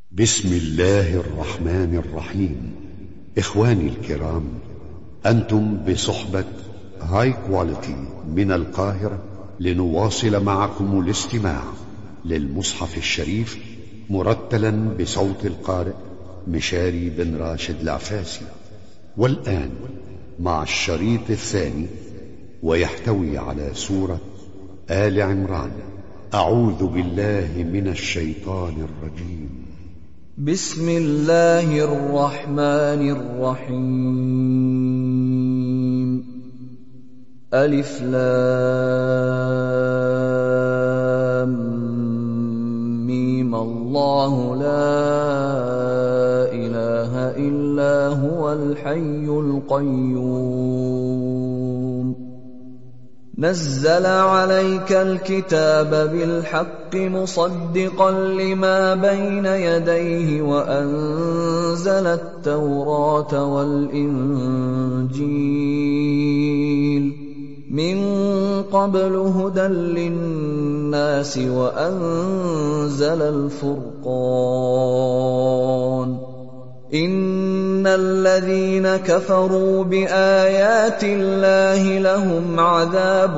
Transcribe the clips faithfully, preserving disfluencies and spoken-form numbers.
بسم الله الرحمن الرحيم. إخواني الكرام، أنتم بصحبة هاي كواليتي من القاهرة لنواصل معكم الاستماع للمصحف الشريف مرتلا بصوت القارئ مشاري بن راشد العفاسي. والآن مع الشريط الثاني، ويحتوي على سورة آل عمران. أعوذ بالله من الشيطان الرجيم. بسم الله الرحمن الرحيم. ألف لام ميم. الله لا إله إلا هو الحي القيوم. نزل عليك الكتاب بالحق مصدقا لما بين يديه وأنزل التوراة والإنجيل من قبل هدى للناس وأنزل الفرقان. إن الذين كفروا بآيات الله لهم عذاب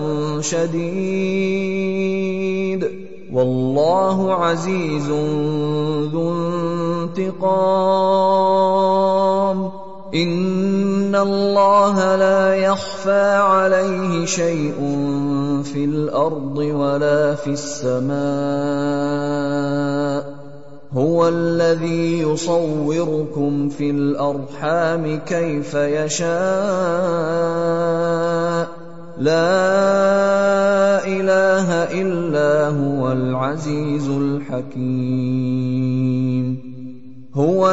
شديد والله عزيز ذو انتقام. إن الله لا يخفى عليه شيء في الأرض ولا في السماء. هو الذي يصوركم في الأرحام كيف يشاء. لا إله إلا هو العزيز الحكيم. هو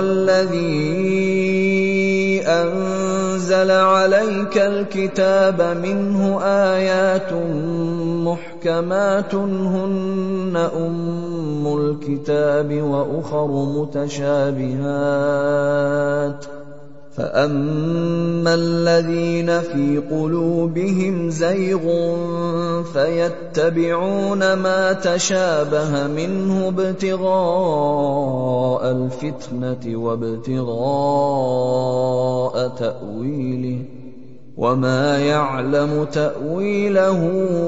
الذي أنزل عليك الكتاب منه آيات محكمات هن أم الكتاب وأخر متشابهات. فأما الذين في قلوبهم زيغ فيتبعون ما تشابه منه ابتغاء الفتنة وابتغاء تأويله وما يعلم تأويله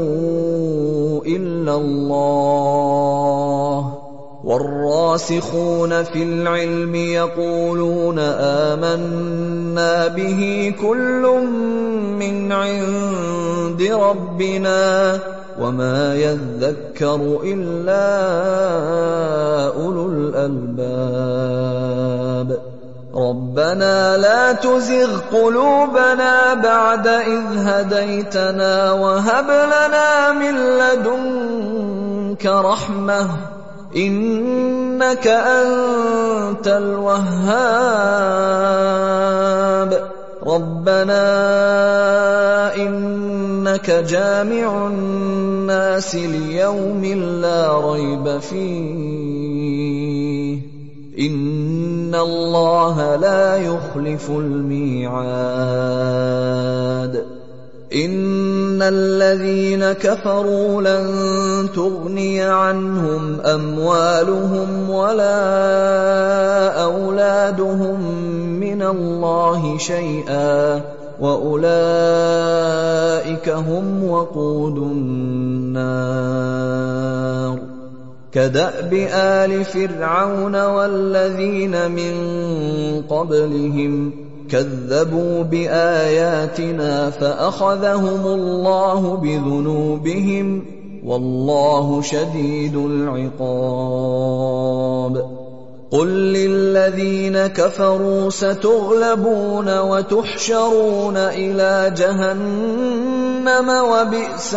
إلا الله. والراسخون في العلم يقولون آمنا به كل من عند ربنا وما يذكر إلا أولو الألباب. ربنا لا تزغ قلوبنا بعد إذ هديتنا وهب لنا من لدنك رحمة إنك أنت الوهاب. ربنا إنك جامع الناس ليوم لا ريب فيه إن الله لا يخلف الميعاد. إن الذين كفروا لن تغني عنهم أموالهم ولا أولادهم من الله شيئا وأولئك هم وقود النار. كدأب آل فرعون والذين من قبلهم كذبوا بآياتنا فأخذهم الله بذنوبهم والله شديد العقاب. قل للذين كفروا ستغلبون وتحشرون إلى جهنم وبئس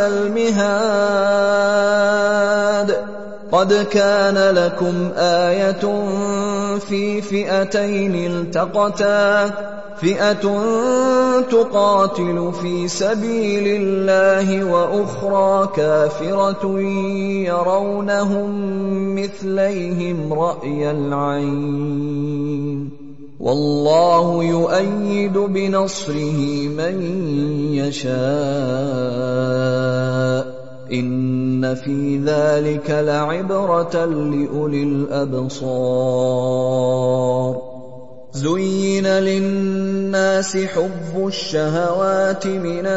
المهاد. قد كان لكم آية في فئتين التقتا فئة تقاتل في سبيل الله وأخرى كافرة يرونهم مثليهم رأي العين والله يؤيد بنصره من يشاء إِنَّ فِي ذَلِكَ لَعِبْرَةً لِّأُولِي الْأَبْصَارِ زُيِّنَ لِلنَّاسِ حُبُّ الشَّهَوَاتِ مِنَ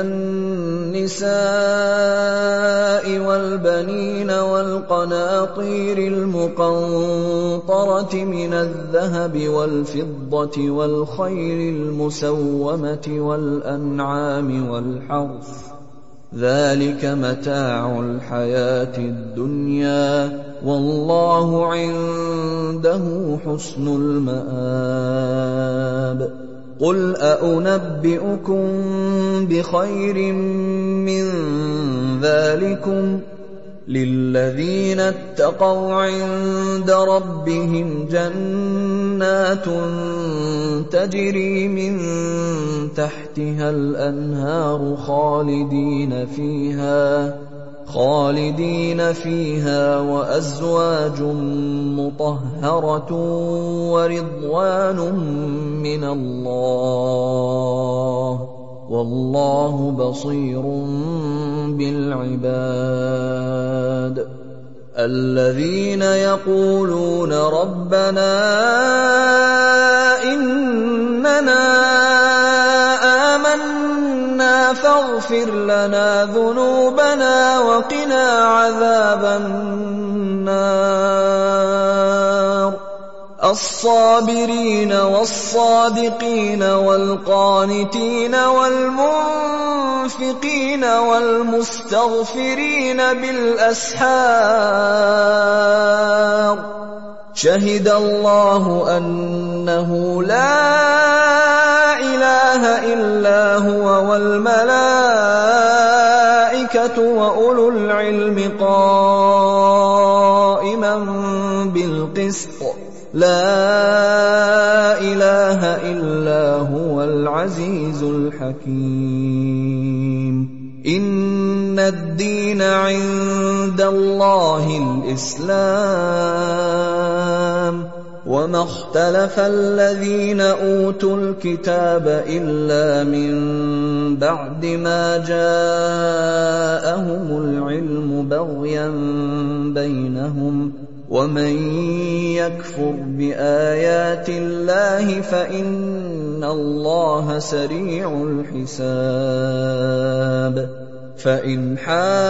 النِّسَاءِ وَالْبَنِينَ وَالْقَنَاطِيرِ الْمُقَنطَرَةِ مِنَ الذَّهَبِ وَالْفِضَّةِ وَالْخَيْلِ الْمُسَوَّمَةِ وَالْأَنْعَامِ وَالْحَرْثِ ۗ ذَلِكَ مَتَاعُ الْحَيَاةِ الدُّنْيَا ۖ وَاللَّهُ عِندَهُ حُسْنُ الْمَآبِ قُلْ أَؤُنَبِّئُكُم بِخَيْرٍ مِّن ذَٰلِكُمْ ۚ لِلَّذِينَ اتَّقَوْا عِندَ رَبِّهِمْ جَنَّاتٌ تَجْرِي مِن تَحْتِهَا الْأَنْهَارُ خَالِدِينَ فِيهَا خالدين فيها وَأَزْوَاجٌ مُّطَهَّرَةٌ وَرِضْوَانٌ مِّنَ اللَّهِ ۗ وَاللَّهُ بَصِيرٌ بِالْعِبَادِ الَّذِينَ يَقُولُونَ رَبَّنَا إِنَّنَا آمَنَّا فَاغْفِرْ لَنَا ذُنُوبَنَا وَقِنَا عَذَابَ النَّارِ الصَّابِرِينَ وَالصَّادِقِينَ وَالْقَانِتِينَ وَالْمُنفِقِينَ وَالْمُسْتَغْفِرِينَ بِالْأَسْحَارِ شَهِدَ اللَّهُ أَنَّهُ لَا إِلَٰهَ إِلَّا هُوَ وَالْمَلَائِكَةُ وَأُولُو الْعِلْمِ قَائِمًا بِالْقِسْطِ ۚ لَا إِلَٰهَ إِلَّا هُوَ الْعَزِيزُ الْحَكِيمُ إِنَّ الدِّينَ عِندَ اللَّهِ الْإِسْلَامُ ۗ وَمَا اخْتَلَفَ الَّذِينَ أُوتُوا الْكِتَابَ إِلَّا مِن بَعْدِ مَا جَاءَهُمُ الْعِلْمُ بَغْيًا بَيْنَهُمْ ۗ وَمَن يَكْفُرْ بِآيَاتِ اللَّهِ فَإِنَّ اللَّهَ سَرِيعُ الْحِسَابِ فَإِنْ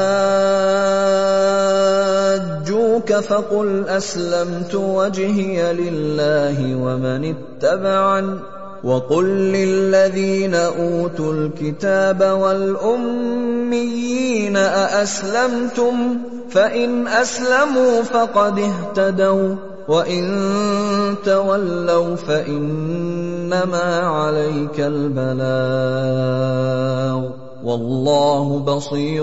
حَاجُّوكَ فَقُلْ أَسْلَمْتُ وَجْهِيَ لِلَّهِ وَمَنِ اتَّبَعَنِ ۖ وَقُل لِّلَّذِينَ أُوتُوا الْكِتَابَ وَالْأُمِّيِّينَ أَأَسْلَمْتُمْ ۚ فَإِنْ أَسْلَمُوا فَقَدِ اهْتَدَوا ۖ وَّإِن تَوَلَّوْا فَإِنَّمَا عَلَيْكَ الْبَلَاغُ ۗ وَاللَّهُ بَصِيرٌ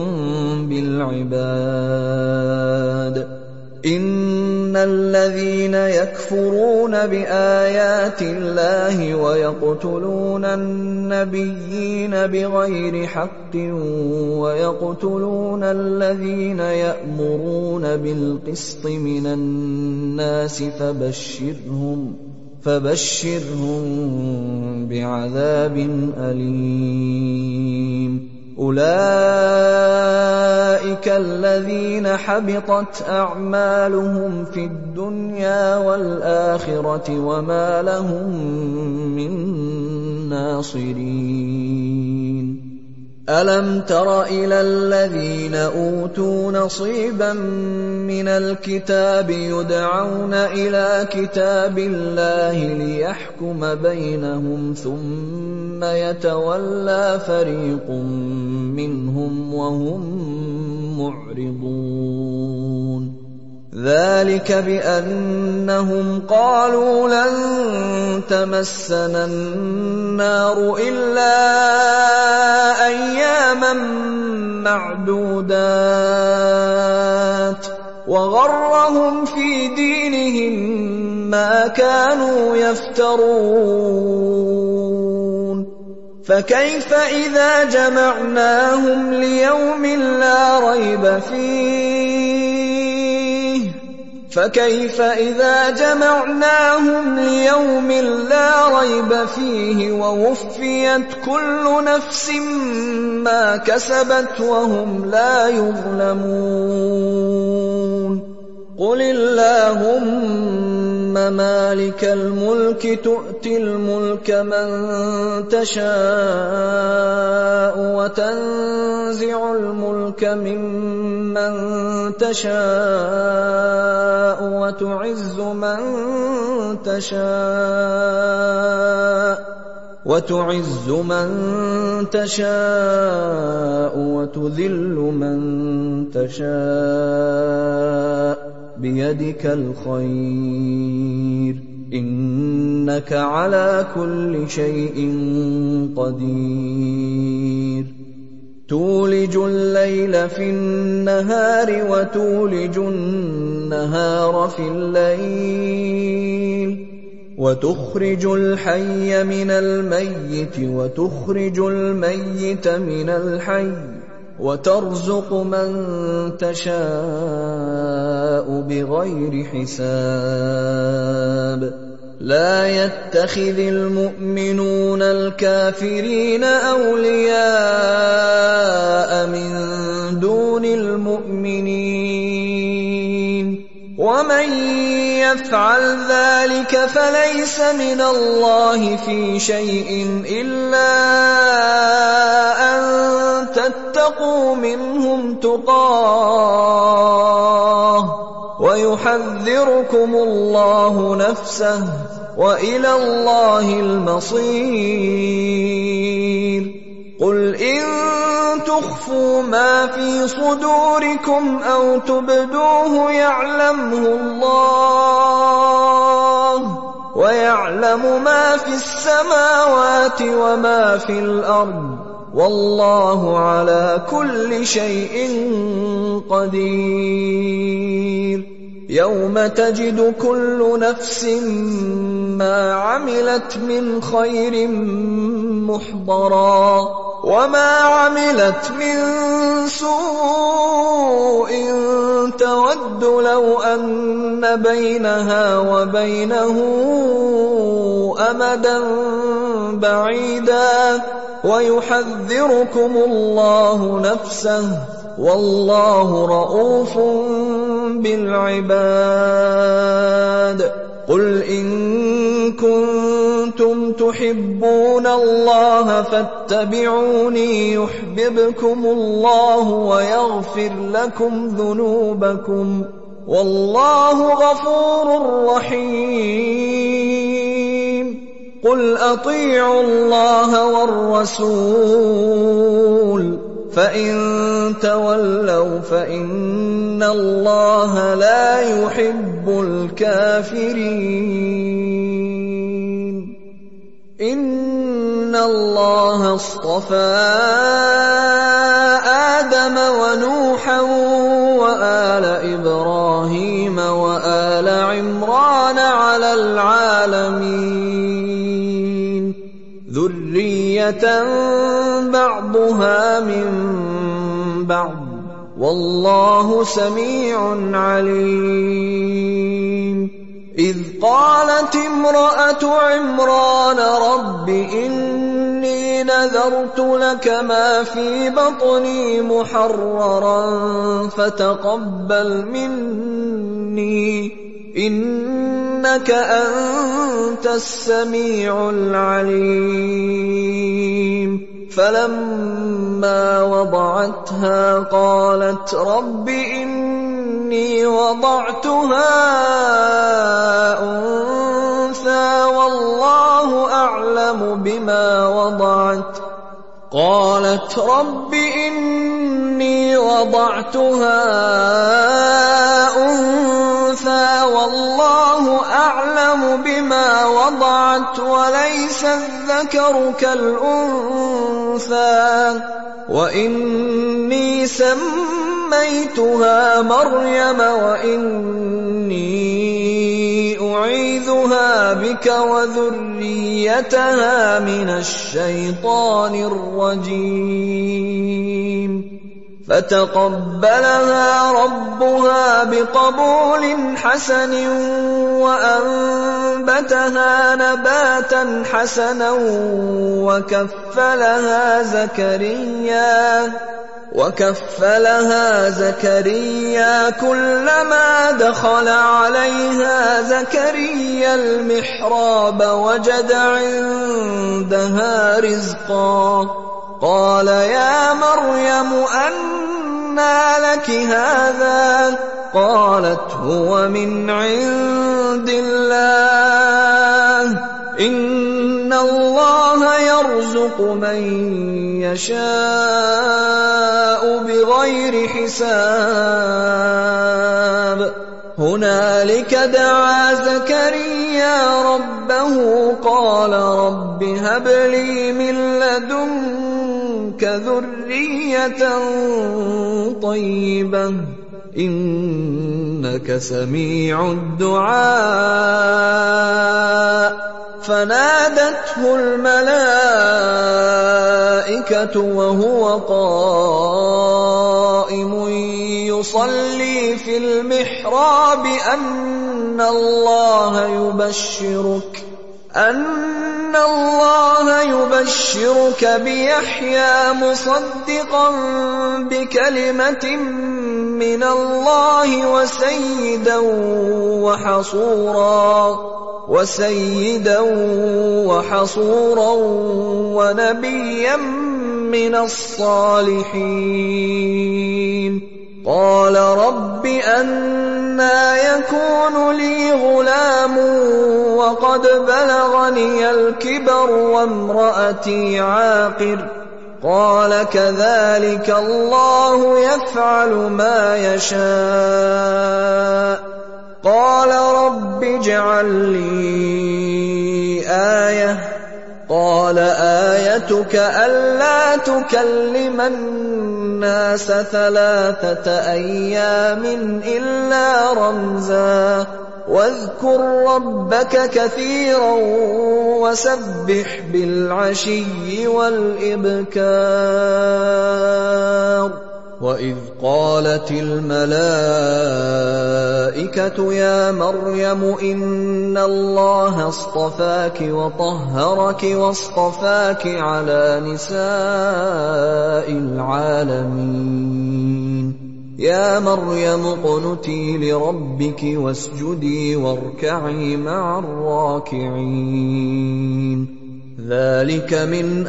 بِالْعِبَادِ إِنَّ الَّذِينَ يَكْفُرُونَ بِآيَاتِ اللَّهِ وَيَقْتُلُونَ النَّبِيِّينَ بِغَيْرِ حَقٍّ وَيَقْتُلُونَ الَّذِينَ يَأْمُرُونَ بِالْقِسْطِ مِنَ النَّاسِ فَبَشِّرْهُم فَبَشِّرْهُم بِعَذَابٍ أَلِيمٍ أُولَٰئِكَ الَّذِينَ حَبِطَتْ أَعْمَالُهُمْ فِي الدُّنْيَا وَالْآخِرَةِ وَمَا لَهُم مِّن نَّاصِرِينَ أَلَمْ تَرَ إِلَى الَّذِينَ أُوتُوا نَصِيبًا مِّنَ الْكِتَابِ يُدْعَوْنَ إِلَىٰ كِتَابِ اللَّهِ لِيَحْكُمَ بَيْنَهُمْ ثُمَّ يَتَوَلَّىٰ فَرِيقٌ مِّنْهُمْ وَهُم مُّعْرِضُونَ ذَٰلِكَ بِأَنَّهُمْ قَالُوا لَن تَمَسَّنَا النَّارُ إِلَّا أَيَّامًا مَّعْدُودَاتٍ وَغَرَّهُمْ فِي دِينِهِم مَّا كَانُوا يَفْتَرُونَ فَكَيْفَ إِذَا جَمَعْنَاهُمْ لِيَوْمٍ لَّا رَيْبَ فِيهِ فكيف إذا جمعناهم ليوم لا ريب فيه ووفيت كل نفس ما كسبت وهم لا يظلمون قل اللهم مالك الملك تؤتي الملك من تشاء وتنزع الملك ممن تشاء وتعز من تشاء وتعز من تشاء وتذل من تشاء بيدك الخير إنك على كل شيء قدير تولج الليل في النهار وتولج النهار في الليل وتخرج الحي من الميت وتخرج الميت من الحي وترزق من تشاء بغير حساب لا يتخذ المؤمنون الكافرين أولياء من دون المؤمنين ومن يفعل ذلك فليس من الله في شيء إلا أن تتقوا منهم تقاه ويحذركم الله نفسه وإلى الله المصير قل إن تخفوا ما في صدوركم أو تبدوه يعلمه الله ويعلم ما في السماوات وما في الأرض والله على كل شيء قدير يوم تجد كل نفس ما عملت من خير محضرا وما عملت من سوء تود لو أن بينها وبينه أمدا بعيدا ويحذركم الله نفسه والله رءوف بالعباد قل إن كنتم تحبون الله فاتبعوني يحببكم الله ويغفر لكم ذنوبكم والله غفور رحيم قل أطيعوا الله والرسول فإن تولوا فإن الله لا يحب الكافرين إن الله اصطفى آدم ونوحا وآل إبراهيم وآل عمران على العالمين ذرية بعضها من بعض والله سميع عليم إذ قالت امرأة عمران رب إني نذرت لك ما في بطني محررا فتقبل مني إنك أنت السميع العليم فلما وضعتها قالت رب إني وضعتها أنثى والله أعلم بما وضعت قالت رب إني وضعتها أنثى والله أعلم بما وضعت وليس الذكر كالأنثى وإني سميتها مريم وإني أعيذها بك وذريتها من الشيطان الرجيم فَتَقَبَّلَهَا رَبُّهَا بِقَبُولٍ حَسَنٍ وَأَنبَتَهَا نَبَاتًا حَسَنًا وَكَفَّلَهَا زَكَرِيَّا وَكَفَّلَهَا زَكَرِيَّا كُلَّمَا دَخَلَ عَلَيْهَا زَكَرِيَّا الْمِحْرَابَ وَجَدَ عِندَهَا رِزْقًا قَالَ يَا مَرْيَمُ أَنَّىٰ لَكِ هَٰذَا قَالَتْ هُوَ مِنْ عِندِ اللَّهِ ۖ إِنَّ اللَّهَ يَرْزُقُ مَن يَشَاءُ بِغَيْرِ حِسَابٍ هُنَالِكَ دَعَا زَكَرِيَّا رَبَّهُ قَالَ رَبِّ هَبْ لِي مِن لَّدُنكَ ذُرِّيَّةً طَيِّبَةً إِنَّكَ سَمِيعُ الدُّعَاءِ فَنَادَتْهُ الْمَلَائِكَةُ وَهُوَ قَائِمٌ يُصَلِّي فِي الْمِحْرَابِ أَنَّ اللَّهَ يُبَشِّرُكَ أَنَّ اللَّهَ يُبَشِّرُكَ بِيَحْيَىٰ مُصَدِّقًا بِكَلِمَةٍ مِّنَ اللَّهِ وَسَيِّدًا وَحَصُورًا وَسَيِّدًا وَحَصُورًا وَنَبِيًّا مِّنَ الصَّالِحِينَ قَالَ رَبِّ أَنَّىٰ يَكُونُ لِي غُلَامٌ وَقَدْ بَلَغَنِيَ الْكِبَرُ وَامْرَأَتِي عَاقِرٌ قَالَ كَذَٰلِكَ اللَّهُ يَفْعَلُ مَا يَشَاءُ قَالَ رَبِّ اجْعَل لِّي آيَةً قَالَ آيَتُكَ أَلَّا تُكَلِّمَ النَّاسَ ثَلَاثَةَ أَيَّامٍ إِلَّا رَمْزًا وَاذْكُر رَّبَّكَ كَثِيرًا وَسَبِّحْ بِالْعَشِيِّ وَالْإِبْكَارِ وَإِذْ قَالَتِ الْمَلَائِكَةُ يَا مَرْيَمُ إِنَّ اللَّهَ اصْطَفَاكِ وَطَهَّرَكِ وَاصْطَفَاكِ عَلَىٰ نِسَاءِ الْعَالَمِينَ يَا مَرْيَمُ اقْنُتِي لِرَبِّكِ وَاسْجُدِي وَارْكَعِي مَعَ الرَّاكِعِينَ ذَٰلِكَ مِنْ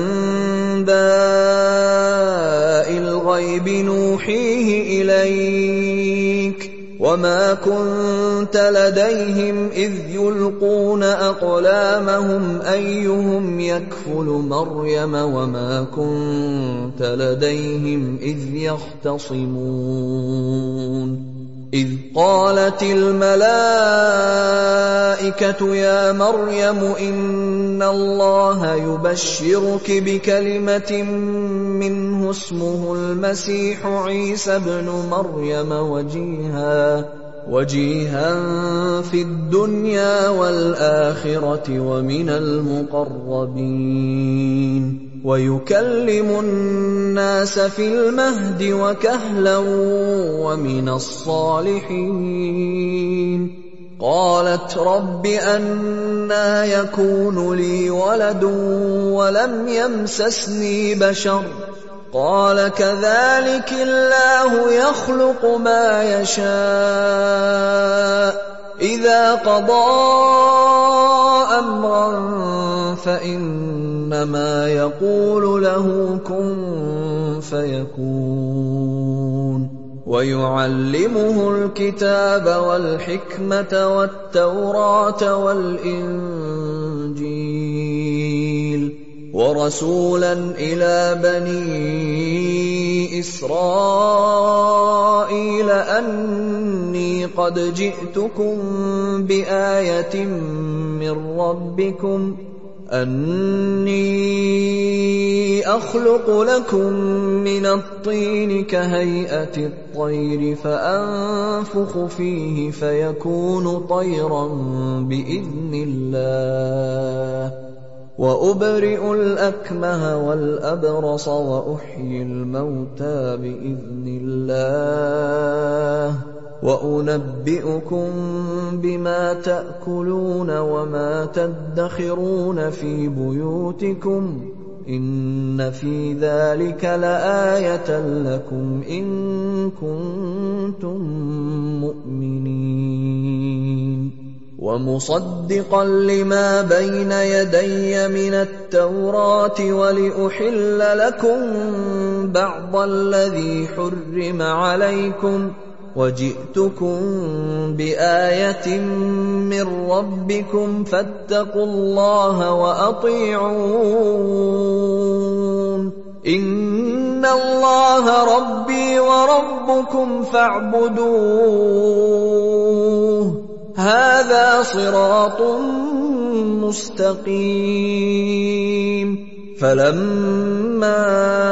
أَنبَاءِ الْغَيْبِ نُوحِيهِ إِلَيْكَ وَمَا كُنتَ لَدَيْهِمْ إِذْ يُلْقُونَ أَقْلَامَهُمْ أَيُّهُمْ يَكْفُلُ مَرْيَمَ وَمَا كُنتَ لَدَيْهِمْ إِذْ يَخْتَصِمُونَ إِذْ قَالَتِ الْمَلَائِكَةُ يَا مَرْيَمُ إِنَّ اللَّهَ يُبَشِّرُكِ بِكَلِمَةٍ مِّنْهُ اسْمُهُ الْمَسِيحُ عِيسَى ابْنُ مَرْيَمَ وَجِيهًا وَجِيهًا فِي الدُّنْيَا وَالْآخِرَةِ وَمِنَ الْمُقَرَّبِينَ وَيُكَلِّمُ النَّاسَ فِي الْمَهْدِ وَكَهْلًا وَمِنَ الصَّالِحِينَ قَالَتْ رَبِّ أَنَّىٰ يَكُونُ لِي وَلَدٌ وَلَمْ يَمْسَسْنِي بَشَرٌ قَالَ كَذَٰلِكِ اللَّهُ يَخْلُقُ مَا يَشَاءُ إِذَا قَضَىٰ أَمْرًا فَإِنَّمَا يَقُولُ لَهُ كُن فَيَكُونُ وَيُعَلِّمُهُ الْكِتَابَ وَالْحِكْمَةَ وَالتَّوْرَاةَ وَالْإِنجِيلَ وَرَسُولًا إِلَىٰ بَنِي إِسْرَائِيلَ أَنِّي قَدْ جِئْتُكُم بِآيَةٍ مِّن رَّبِّكُمْ أَنِّي أَخْلُقُ لَكُم مِّنَ الطِّينِ كَهَيْئَةِ الطَّيْرِ فَأَنفُخُ فِيهِ فَيَكُونُ طَيْرًا بِإِذْنِ اللَّهِ وأبرئ الأكمه والأبرص وأحيي الموتى بإذن الله وأنبئكم بما تأكلون وما تدخرون في بيوتكم إن في ذلك لآية لكم إن كنتم مؤمنين ومصدقا لما بين يدي من التوراة ولأحل لكم بعض الذي حرم عليكم وجئتكم بآية من ربكم فاتقوا الله وأطيعون إن الله ربي وربكم فاعبدوه هذا صراط مستقيم فلما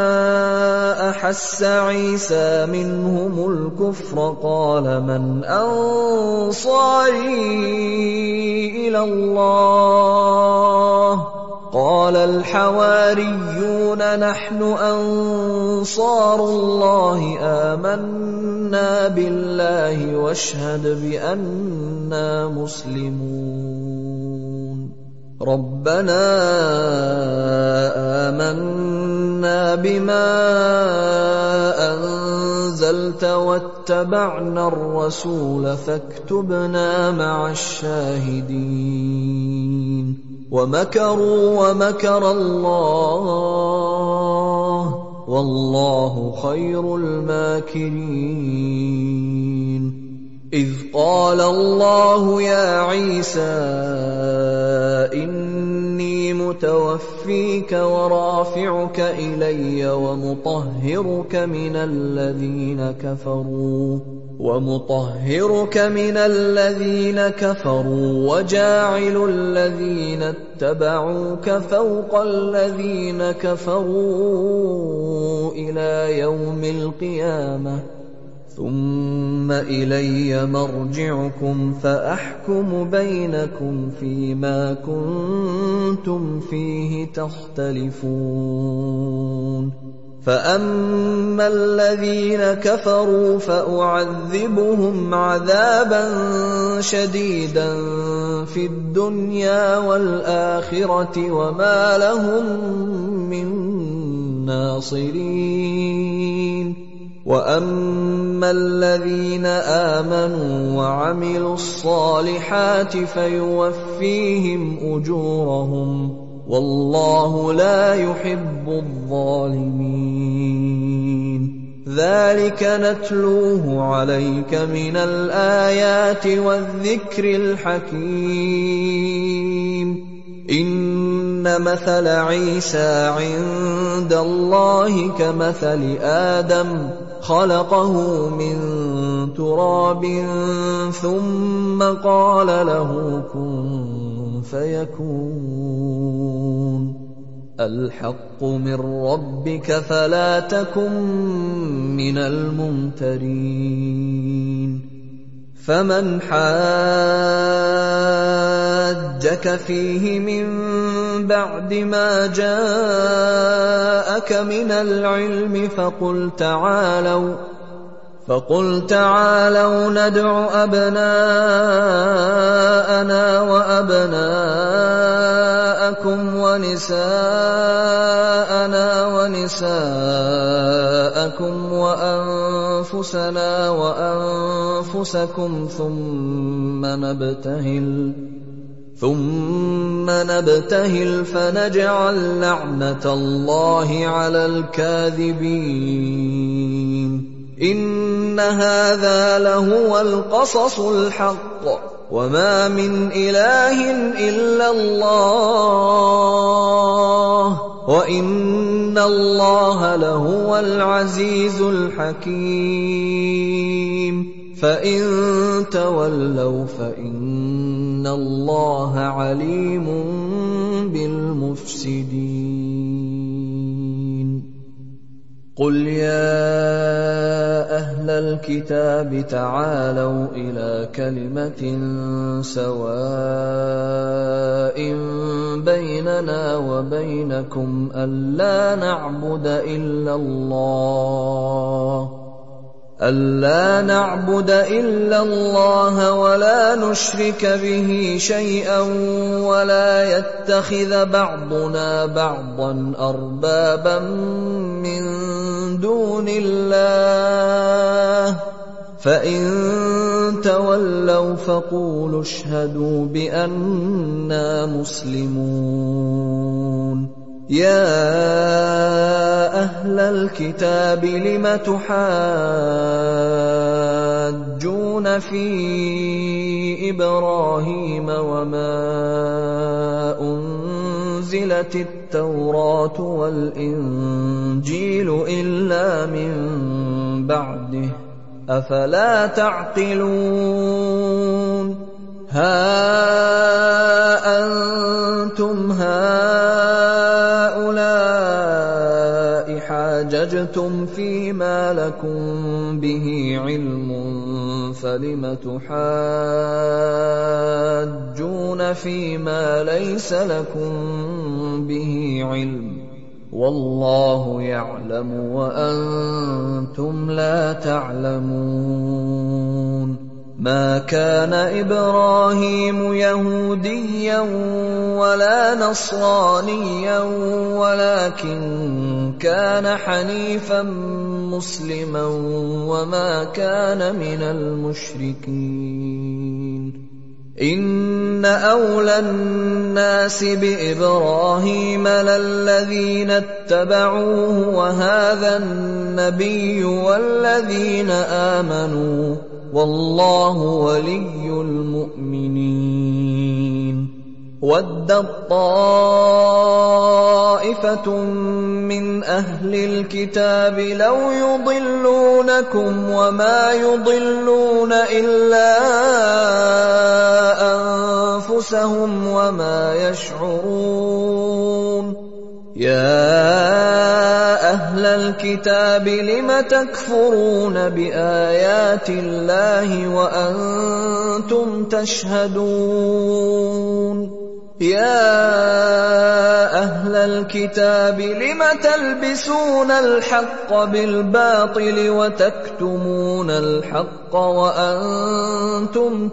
أحس عيسى منهم الكفر قال من أنصاري إلى الله قال الحواريون نحن أنصار الله آمنا بالله واشهد بأننا مسلمون ربنا آمنا بما أنزلت واتبعنا الرسول فاكتبنا مع الشاهدين ومكروا ومكر الله والله خير الماكرين إذ قال الله يا عيسى إني متوفيك ورافعك إلي ومطهرك من الذين كفروا ومطهرك من الذين كفروا وجاعل الذين اتبعوك فوق الذين كفروا إلى يوم القيامة ثم إلي مرجعكم فأحكم بينكم فيما كنتم فيه تختلفون فأما الذين كفروا فأعذبهم عذابا شديدا في الدنيا والآخرة وما لهم من ناصرين وأما الذين آمنوا وعملوا الصالحات فيوفيهم أجورهم والله لا يحب الظالمين ذلك نتلوه عليك من الآيات والذكر الحكيم إن مثل عيسى عند الله كمثل آدم خلقه من تراب ثم قال له كن فيكون الحق من ربك فلا تكن من الممترين فمن حاجك فيه من بعد ما جاءك من العلم فقل تعالوا فقل تعالوا ندع أبناءنا وأبناءكم ونساءنا ونساءكم وأنفسنا وأنفسكم ثم نبتهل ثم نبتهل فنجعل لعنة الله على الكاذبين إن هذا لهو القصص الحق وما من إله إلا الله وإن الله لهو العزيز الحكيم فإن تولوا فإن الله عليم بالمفسدين قل يا أهل الكتاب تعالوا إلى كلمة سواء بيننا بيننا وبينكم ألا نعبد إلا الله ألا نعبد إلا الله ولا نشرك به شيئا ولا يتخذ بعضنا بعضا أربابا من دون الله فإن تولوا فقولوا اشهدوا بأننا مسلمون يا أهل الكتاب لم تحاجون في إبراهيم وما أنزلت التوراة والإنجيل إلا من بعده أفلا تعقلون ها أنتم هؤلاء حاججتم فيما لكم به علم فلم تحاجون فيما ليس لكم به علم والله يعلم وأنتم لا تعلمون ما كان إبراهيم يهوديا ولا نصرانيا ولكن كان حنيفا مسلما وما كان من المشركين إن أولى الناس بإبراهيم للذين اتبعوه وهذا النبي والذين آمنوا والله ولي المؤمنين ودت طائفة من أهل الكتاب لو يضلونكم وما يضلون إلا أنفسهم وما يشعرون يا أهل الكتاب لم تكفرون بآيات الله وأنتم تشهدون يا أهل الكتاب لم تلبسون الحق بالباطل وتكتمون الحق وأنتم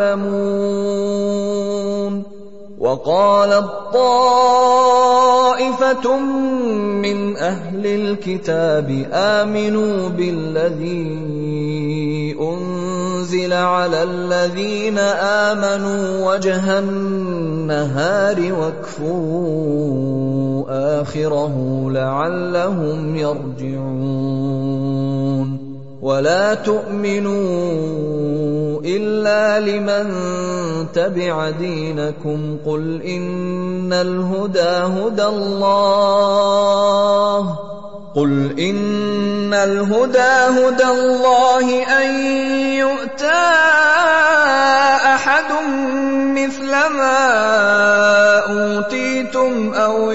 تعلمون وقالت طائفة من أهل الكتاب آمنوا بالذي أنزل على الذين آمنوا وجه النهار واكفروا آخره لعلهم يرجعون ولا تؤمنوا إلا لمن تبع دينكم قل إن الهدى هدى الله قل إن الهدى هدى الله أن يؤتى أحد مثل ما أوتيتم أو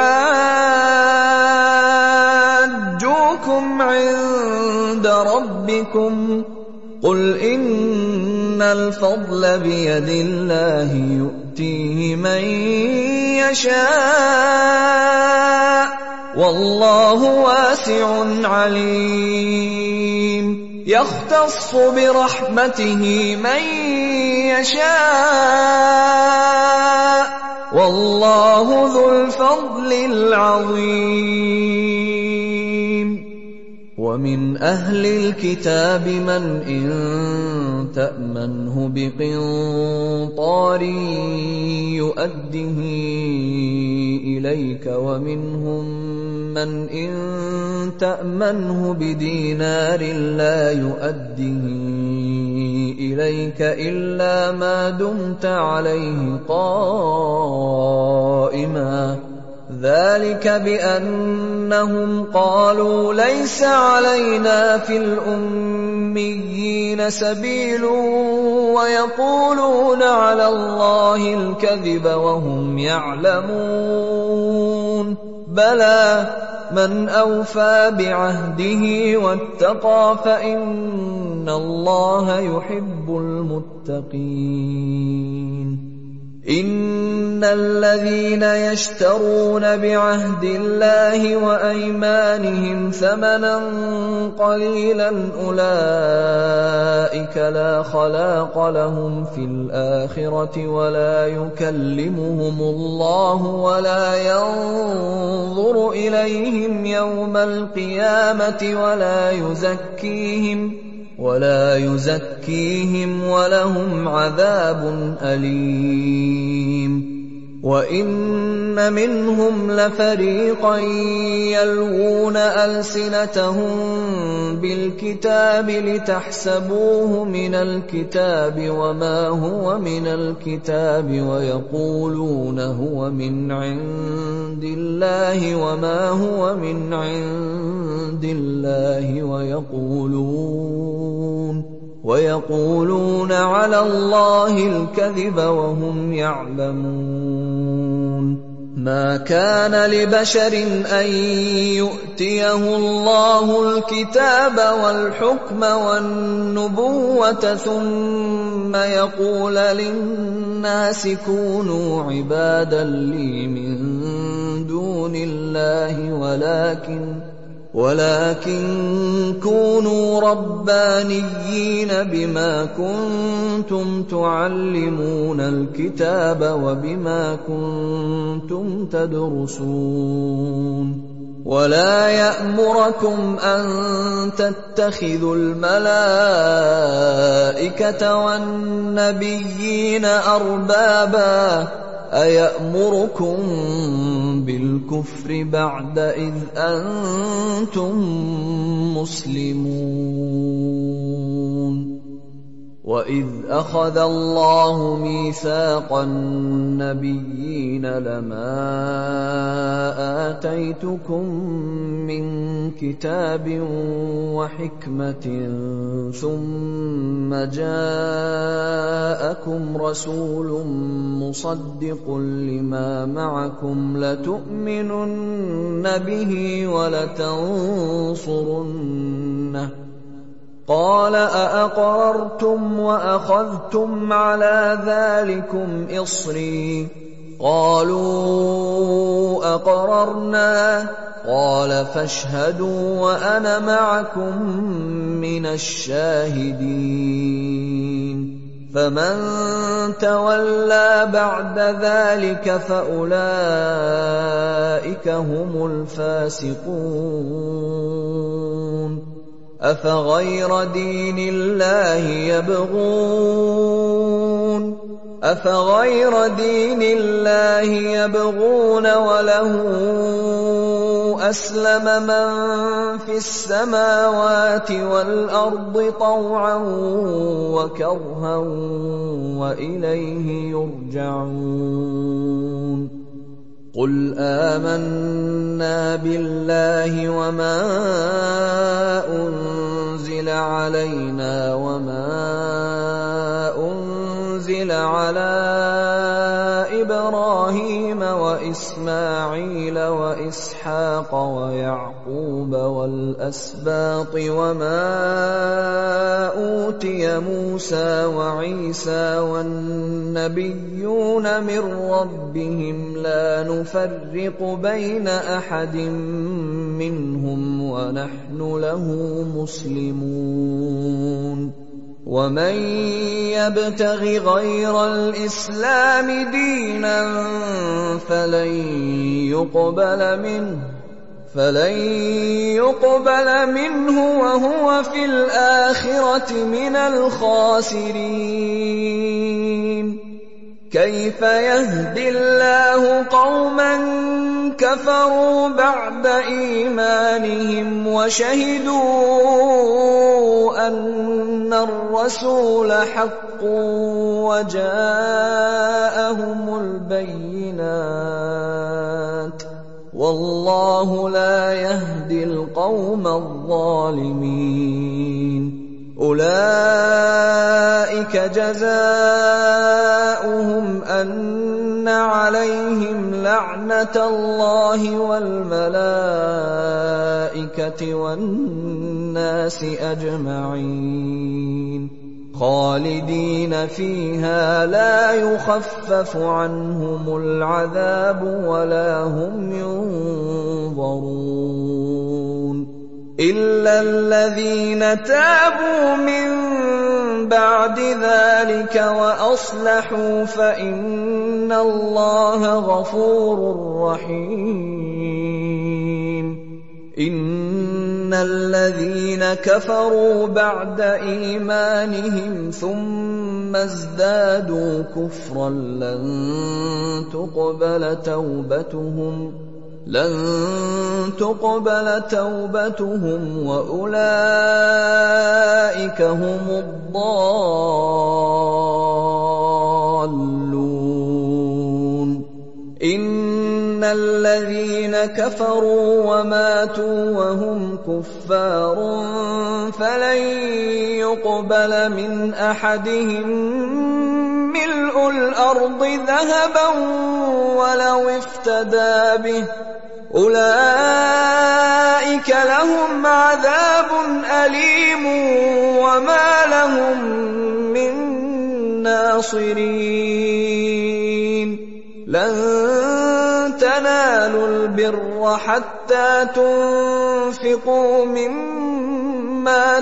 يحاجوكم عند ربكم قل إن الفضل بيد الله يؤتيه من يشاء والله واسع عليم يختص برحمته من يشاء والله ذو الفضل العظيم ومن أهل الكتاب من إن تأمنه بقنطار يؤده إليك ومنهم من إن تأمنه بدينار لا يؤده إليك إلا ما دمت عليه قائما ذلك بأنهم قالوا ليس علينا في الأميين سبيل ويقولون على الله الكذب وهم يعلمون بلى من أوفى بعهده واتقى فإن الله يحب المتقين إن الَّذِينَ يَشْتَرُونَ بِعَهْدِ اللَّهِ وَأَيْمَانِهِمْ ثَمَنًا قَلِيلًا أُولَئِكَ لَا خَلَاقَ لَهُمْ فِي الْآخِرَةِ وَلَا يُكَلِّمُهُمُ اللَّهُ وَلَا يَنظُرُ إِلَيْهِمْ يَوْمَ الْقِيَامَةِ وَلَا يُزَكِّيهِمْ وَلَا يُزَكِّيهِمْ وَلَهُمْ عَذَابٌ أَلِيمٌ وَإِنَّ مِنْهُمْ لَفَرِيقًا يَلْوُونَ أَلْسِنَتَهُم بِالْكِتَابِ لِتَحْسَبُوهُ مِنَ الْكِتَابِ وَمَا هُوَ مِنَ الْكِتَابِ وَيَقُولُونَ هُوَ مِنْ عِندِ اللَّهِ وَمَا هُوَ مِنْ عِندِ اللَّهِ وَيَقُولُونَ وَيَقُولُونَ عَلَى اللَّهِ الْكَذِبَ وَهُمْ يَعْلَمُونَ مَا كَانَ لِبَشَرٍ أَن يُؤْتِيَهُ اللَّهُ الْكِتَابَ وَالْحُكْمَ وَالنُّبُوَّةَ ثُمَّ يَقُولَ لِلنَّاسِ كُونُوا عِبَادًا لِّي مِن دُونِ اللَّهِ وَلَكِن ولكن كونوا ربانيين بما كنتم تعلمون الكتاب وبما كنتم تدرسون ولا يأمركم أن تتخذوا الملائكة والنبيين أربابا أَيَأْمُرُكُم بِالْكُفْرِ بَعْدَ إِذْ أَنتُم مُّسْلِمُونَ وَإِذْ أَخَذَ اللَّهُ مِيثَاقَ النَّبِيِّينَ لَمَا آتَيْتُكُم مِّن كِتَابٍ وَحِكْمَةٍ ثُمَّ جَاءَكُمْ رَسُولٌ مُّصَدِّقٌ لِّمَا مَعَكُمْ لَتُؤْمِنُنَّ بِهِ وَلَتَنصُرُنَّهُ قَالَ أَأَقْرَرْتُمْ وَأَخَذْتُمْ عَلَىٰ ذَٰلِكُمْ إِصْرِي قَالُوا أَقْرَرْنَا قَالَ فَاشْهَدُوا وَأَنَا مَعَكُم مِّنَ الشَّاهِدِينَ فَمَن تَوَلَّىٰ بَعْدَ ذَٰلِكَ فَأُولَٰئِكَ هُمُ الْفَاسِقُونَ أَفَغَيْرَ دِينِ اللَّهِ يَبْغُونَ أَفَغَيْرَ دِينِ اللَّهِ يَبْغُونَ وَلَهُ أَسْلَمَ مَن فِي السَّمَاوَاتِ وَالْأَرْضِ طَوْعًا وَكَرْهًا وَإِلَيْهِ يُرْجَعُونَ قُلْ آمَنَّا بِاللَّهِ وَمَا أُنزِلَ عَلَيْنَا وَمَا أُنزِلَ عَلَىٰ إِبْرَاهِيمَ وَإِسْمَاعِيلَ وَإِسْحَاقَ وَيَعْقُوبَ وَالْأَسْبَاطِ وَمَا أُوتِيَ مُوسَىٰ وَعِيسَىٰ وَالنَّبِيُّونَ مِن رَّبِّهِمْ لَا نُفَرِّقُ بَيْنَ أَحَدٍ مِّنْهُمْ وَنَحْنُ لَهُ مُسْلِمُونَ وَمَن يَبْتَغِ غَيْرَ الْإِسْلَامِ دِينًا فَلَن يُقْبَلَ مِنْهُ فَلَن يُقْبَلَ مِنْهُ وَهُوَ فِي الْآخِرَةِ مِنَ الْخَاسِرِينَ كَيْفَ يَهْدِي اللَّهُ قَوْمًا كَفَرُوا بَعْدَ إِيمَانِهِمْ وَشَهِدُوا أَنَّ الرَّسُولَ حَقٌّ وَجَاءَهُمُ الْبَيِّنَاتُ وَاللَّهُ لَا يَهْدِي الْقَوْمَ الظَّالِمِينَ أُولَٰئِكَ جَزَاؤُهُمْ أَنَّ عَلَيْهِمْ لَعْنَةَ اللَّهِ وَالْمَلَائِكَةِ وَالنَّاسِ أَجْمَعِينَ خالدين فيها لا يخفف عنهم العذاب ولا هم ينظرون إلا الذين تابوا من بعد ذلك وأصلحوا فإن الله غفور رحيم إن الذين كفروا بعد إيمانهم ثم ازدادوا كفرا لن تقبل توبتهم لن تقبل توبتهم وأولئك هم الضالون إن الذين كفروا وماتوا وهم كفار فلن يقبل من أحدهم ملء الأرض ذهبا ولو افتدى به أولئك لهم عذاب أليم وما لهم من ناصرين لن تنالوا البر حتى تنفقوا مما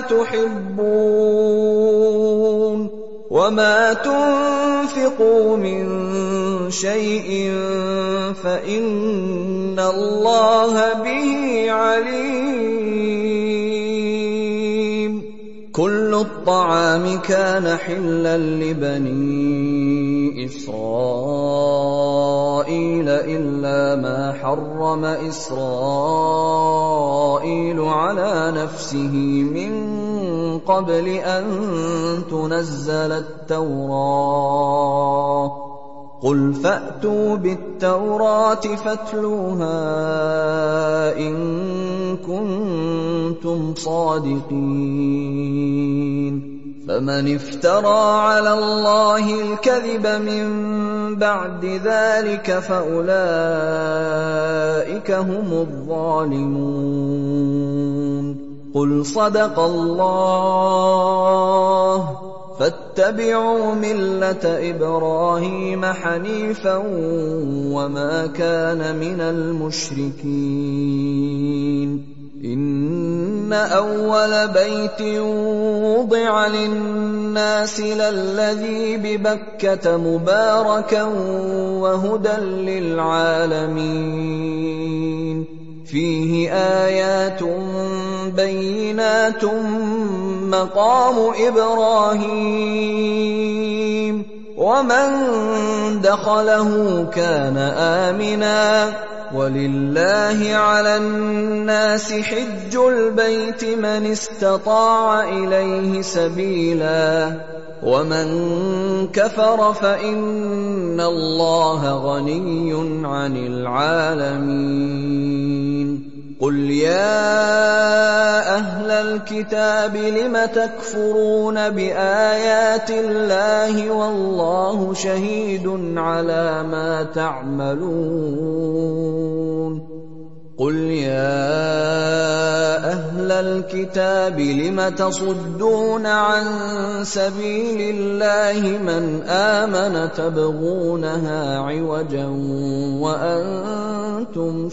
تحبون وما تنفقوا من شيء فإن الله به عليم كل الطعام كان حلا لبني إسرائيل إلا ما حرم إسرائيل على نفسه من قبل أن تنزل التوراة قل فأتوا بالتوراة فاتلوها إن كنتم صادقين فمن افترى على الله الكذب من بعد ذلك فأولئك هم الظالمون قل صدق الله فاتبعوا ملة إبراهيم حنيفا وما كان من المشركين إن أول بيت وضع للناس للذي ببكة مباركا وهدى للعالمين فيه آيات بينات مقام إبراهيم ومن دخله كان آمنا ولله على الناس حج البيت من استطاع إليه سبيلا ومن كفر فإن الله غني عن العالمين قل يا أهل الكتاب لم تكفرون بآيات الله والله شهيد على ما تعملون قل يا أهل الكتاب لم تصدون عن سبيل الله من آمن تبغونها عوجا وأنتم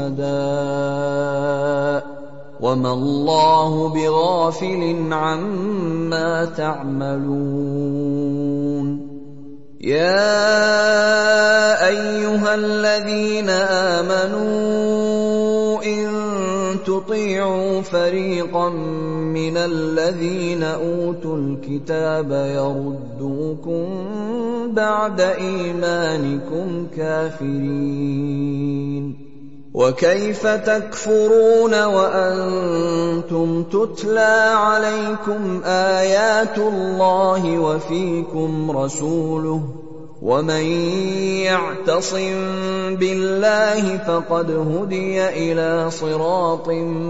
شهداء وما الله بغافل عما تعملون يا أيها الذين آمنوا إن تطيعوا فريقا من الذين أوتوا الكتاب يردوكم بعد إيمانكم كافرين وكيف تكفرون وأنتم تتلى عليكم آيات الله وفيكم رسوله ومن يعتصم بالله فقد هدي إلى صراط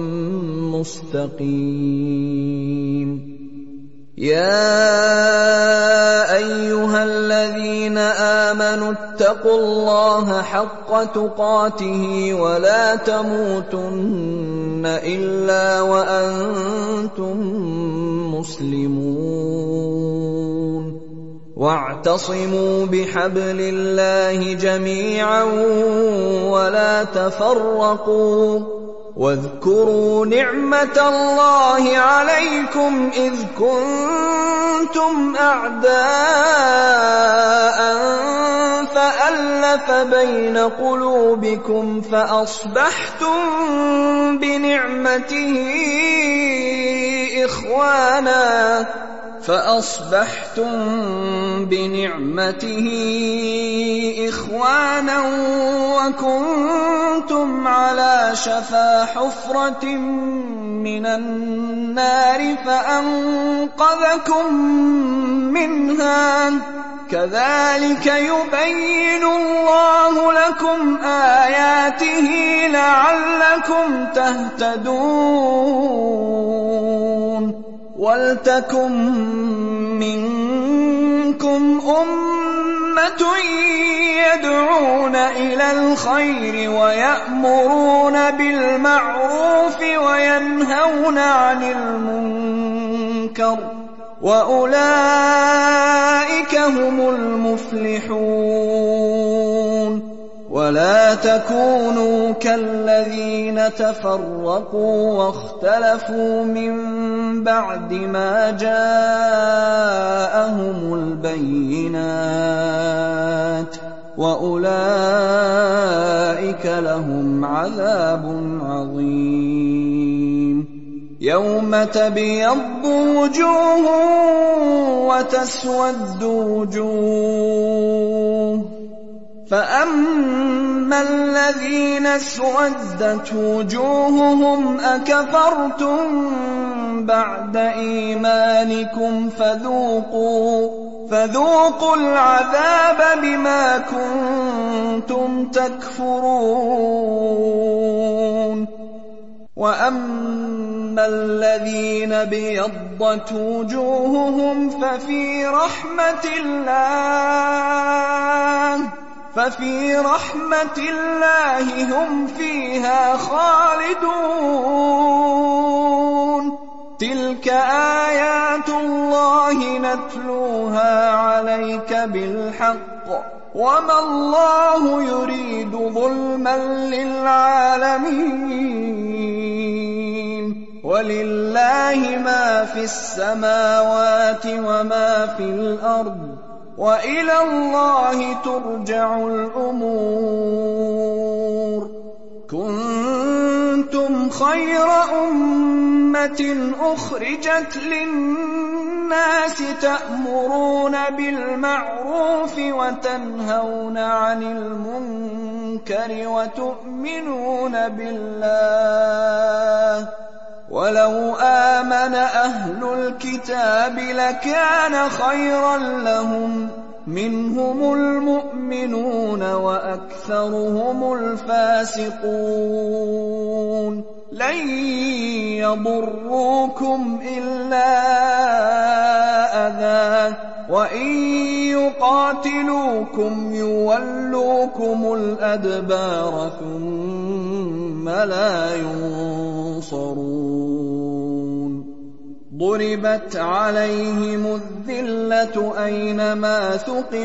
مستقيم يا أيها الذين آمنوا اتقوا الله حق تقاته ولا تموتن إلا وأنتم مسلمون وَاعْتَصِمُوا بِحَبْلِ اللَّهِ جَمِيعًا وَلَا تَفَرَّقُوا وَاذْكُرُوا نِعْمَةَ اللَّهِ عَلَيْكُمْ إِذْ كُنتُمْ أَعْدَاءً فَأَلَّفَ بَيْنَ قُلُوبِكُمْ فَأَصْبَحْتُم بِنِعْمَتِهِ إِخْوَانًا فَأَصْبَحْتُم بِنِعْمَتِهِ إِخْوَانًا وَكُنتُمْ عَلَىٰ شَفَا حُفْرَةٍ مِّنَ النَّارِ فَأَنقَذَكُم مِّنْهَا ۗ كَذَٰلِكَ يُبَيِّنُ اللَّهُ لَكُمْ آيَاتِهِ لَعَلَّكُمْ تَهْتَدُونَ وَلْتَكُن مِّنكُمْ أُمَّةٌ يَدْعُونَ إِلَى الْخَيْرِ وَيَأْمُرُونَ بِالْمَعْرُوفِ وَيَنْهَوْنَ عَنِ الْمُنكَرِ ۚ وَأُولَٰئِكَ هُمُ الْمُفْلِحُونَ. وَلَا تَكُونُوا كَالَّذِينَ تَفَرَّقُوا وَاخْتَلَفُوا مِن بَعْدِ مَا جَاءَهُمُ الْبَيِّنَاتُ ۚ وَأُولَٰئِكَ لَهُمْ عَذَابٌ عَظِيمٌ. يَوْمَ تَبْيَضُّ وُجُوهٌ وَتَسْوَدُّ وُجُوهٌ، فَأَمَّا الَّذِينَ اسْوَدَّتْ وُجُوهُهُمْ أَكَفَرْتُم بَعْدَ إِيمَانِكُمْ فَذُوقُوا فَذُوقُوا الْعَذَابَ بِمَا كُنتُمْ تَكْفُرُونَ. وَأَمَّا الَّذِينَ ابْيَضَّتْ وُجُوهُهُمْ فَفِي رَحْمَةِ اللَّهِ فَفِي رَحْمَةِ اللَّهِ هُمْ فِيهَا خَالِدُونَ. تِلْكَ آيَاتُ اللَّهِ نَتْلُوهَا عَلَيْكَ بِالْحَقِّ ۗ وَمَا اللَّهُ يُرِيدُ ظُلْمًا لِّلْعَالَمِينَ. وَلِلَّهِ مَا فِي السَّمَاوَاتِ وَمَا في الْأَرْضِ، وَإِلَى اللَّهِ تُرْجَعُ الْأُمُورُ. كُنتُمْ خَيْرَ أُمَّةٍ أُخْرِجَتْ لِلنَّاسِ تَأْمُرُونَ بِالْمَعْرُوفِ وَتَنْهَوْنَ عَنِ الْمُنكَرِ وَتُؤْمِنُونَ بِاللَّهِ ۗ وَلَوْ آمَنَ أَهْلُ الْكِتَابِ لَكَانَ خَيْرًا لَّهُم، مِّنْهُمُ الْمُؤْمِنُونَ وَأَكْثَرُهُمُ الْفَاسِقُونَ. لَن يَضُرُّوكُمْ إِلَّا أَذًى، وَإِن يُقَاتِلُوكُمْ يُوَلُّوكُمُ الْأَدْبَارَ ثُمَّ لَا يُنصَرُونَ. ضُرِبَتْ عَلَيْهِمُ الذِّلَّةُ أَيْنَمَا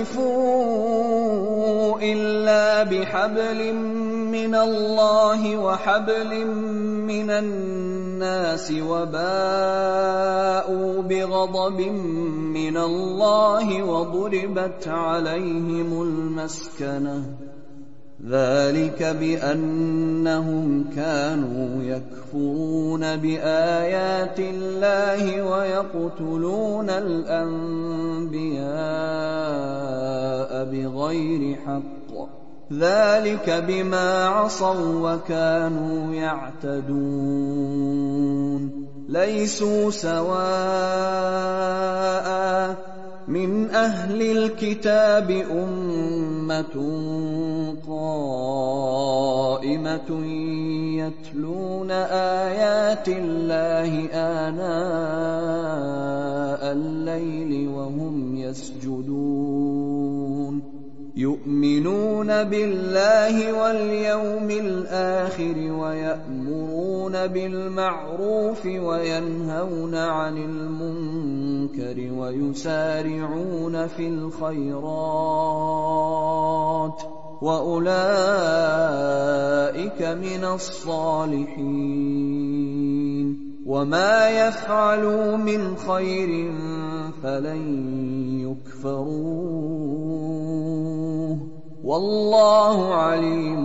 ثُقِفُوا إِلَّا بِحَبْلٍ مِّنَ اللَّهِ وَحَبْلٍ مِّنَ النَّاسِ وَبَاءُوا بِغَضَبٍ مِّنَ اللَّهِ وَضُرِبَتْ عَلَيْهِمُ الْمَسْكَنَةُ ۚ ذَٰلِكَ بِأَنَّهُمْ كَانُوا يَكْفُرُونَ بِآيَاتِ اللَّهِ وَيَقْتُلُونَ الْأَنبِيَاءَ بِغَيْرِ حَقٍّ ۚ ذَٰلِكَ بِمَا عَصَوا وَّكَانُوا يَعْتَدُونَ. لَيْسُوا سَوَاءً، مِّنْ أَهْلِ الْكِتَابِ أُمَّةٌ قَائِمَةٌ يَتْلُونَ آيَاتِ اللَّهِ آنَاءَ اللَّيْلِ وَهُمْ يَسْجُدُونَ يؤمنون بالله واليوم الآخر ويأمرون بالمعروف وينهون عن المنكر ويسارعون في الخيرات وأولئك من الصالحين وما يفعلوا من خير فلن يكفروه والله عليم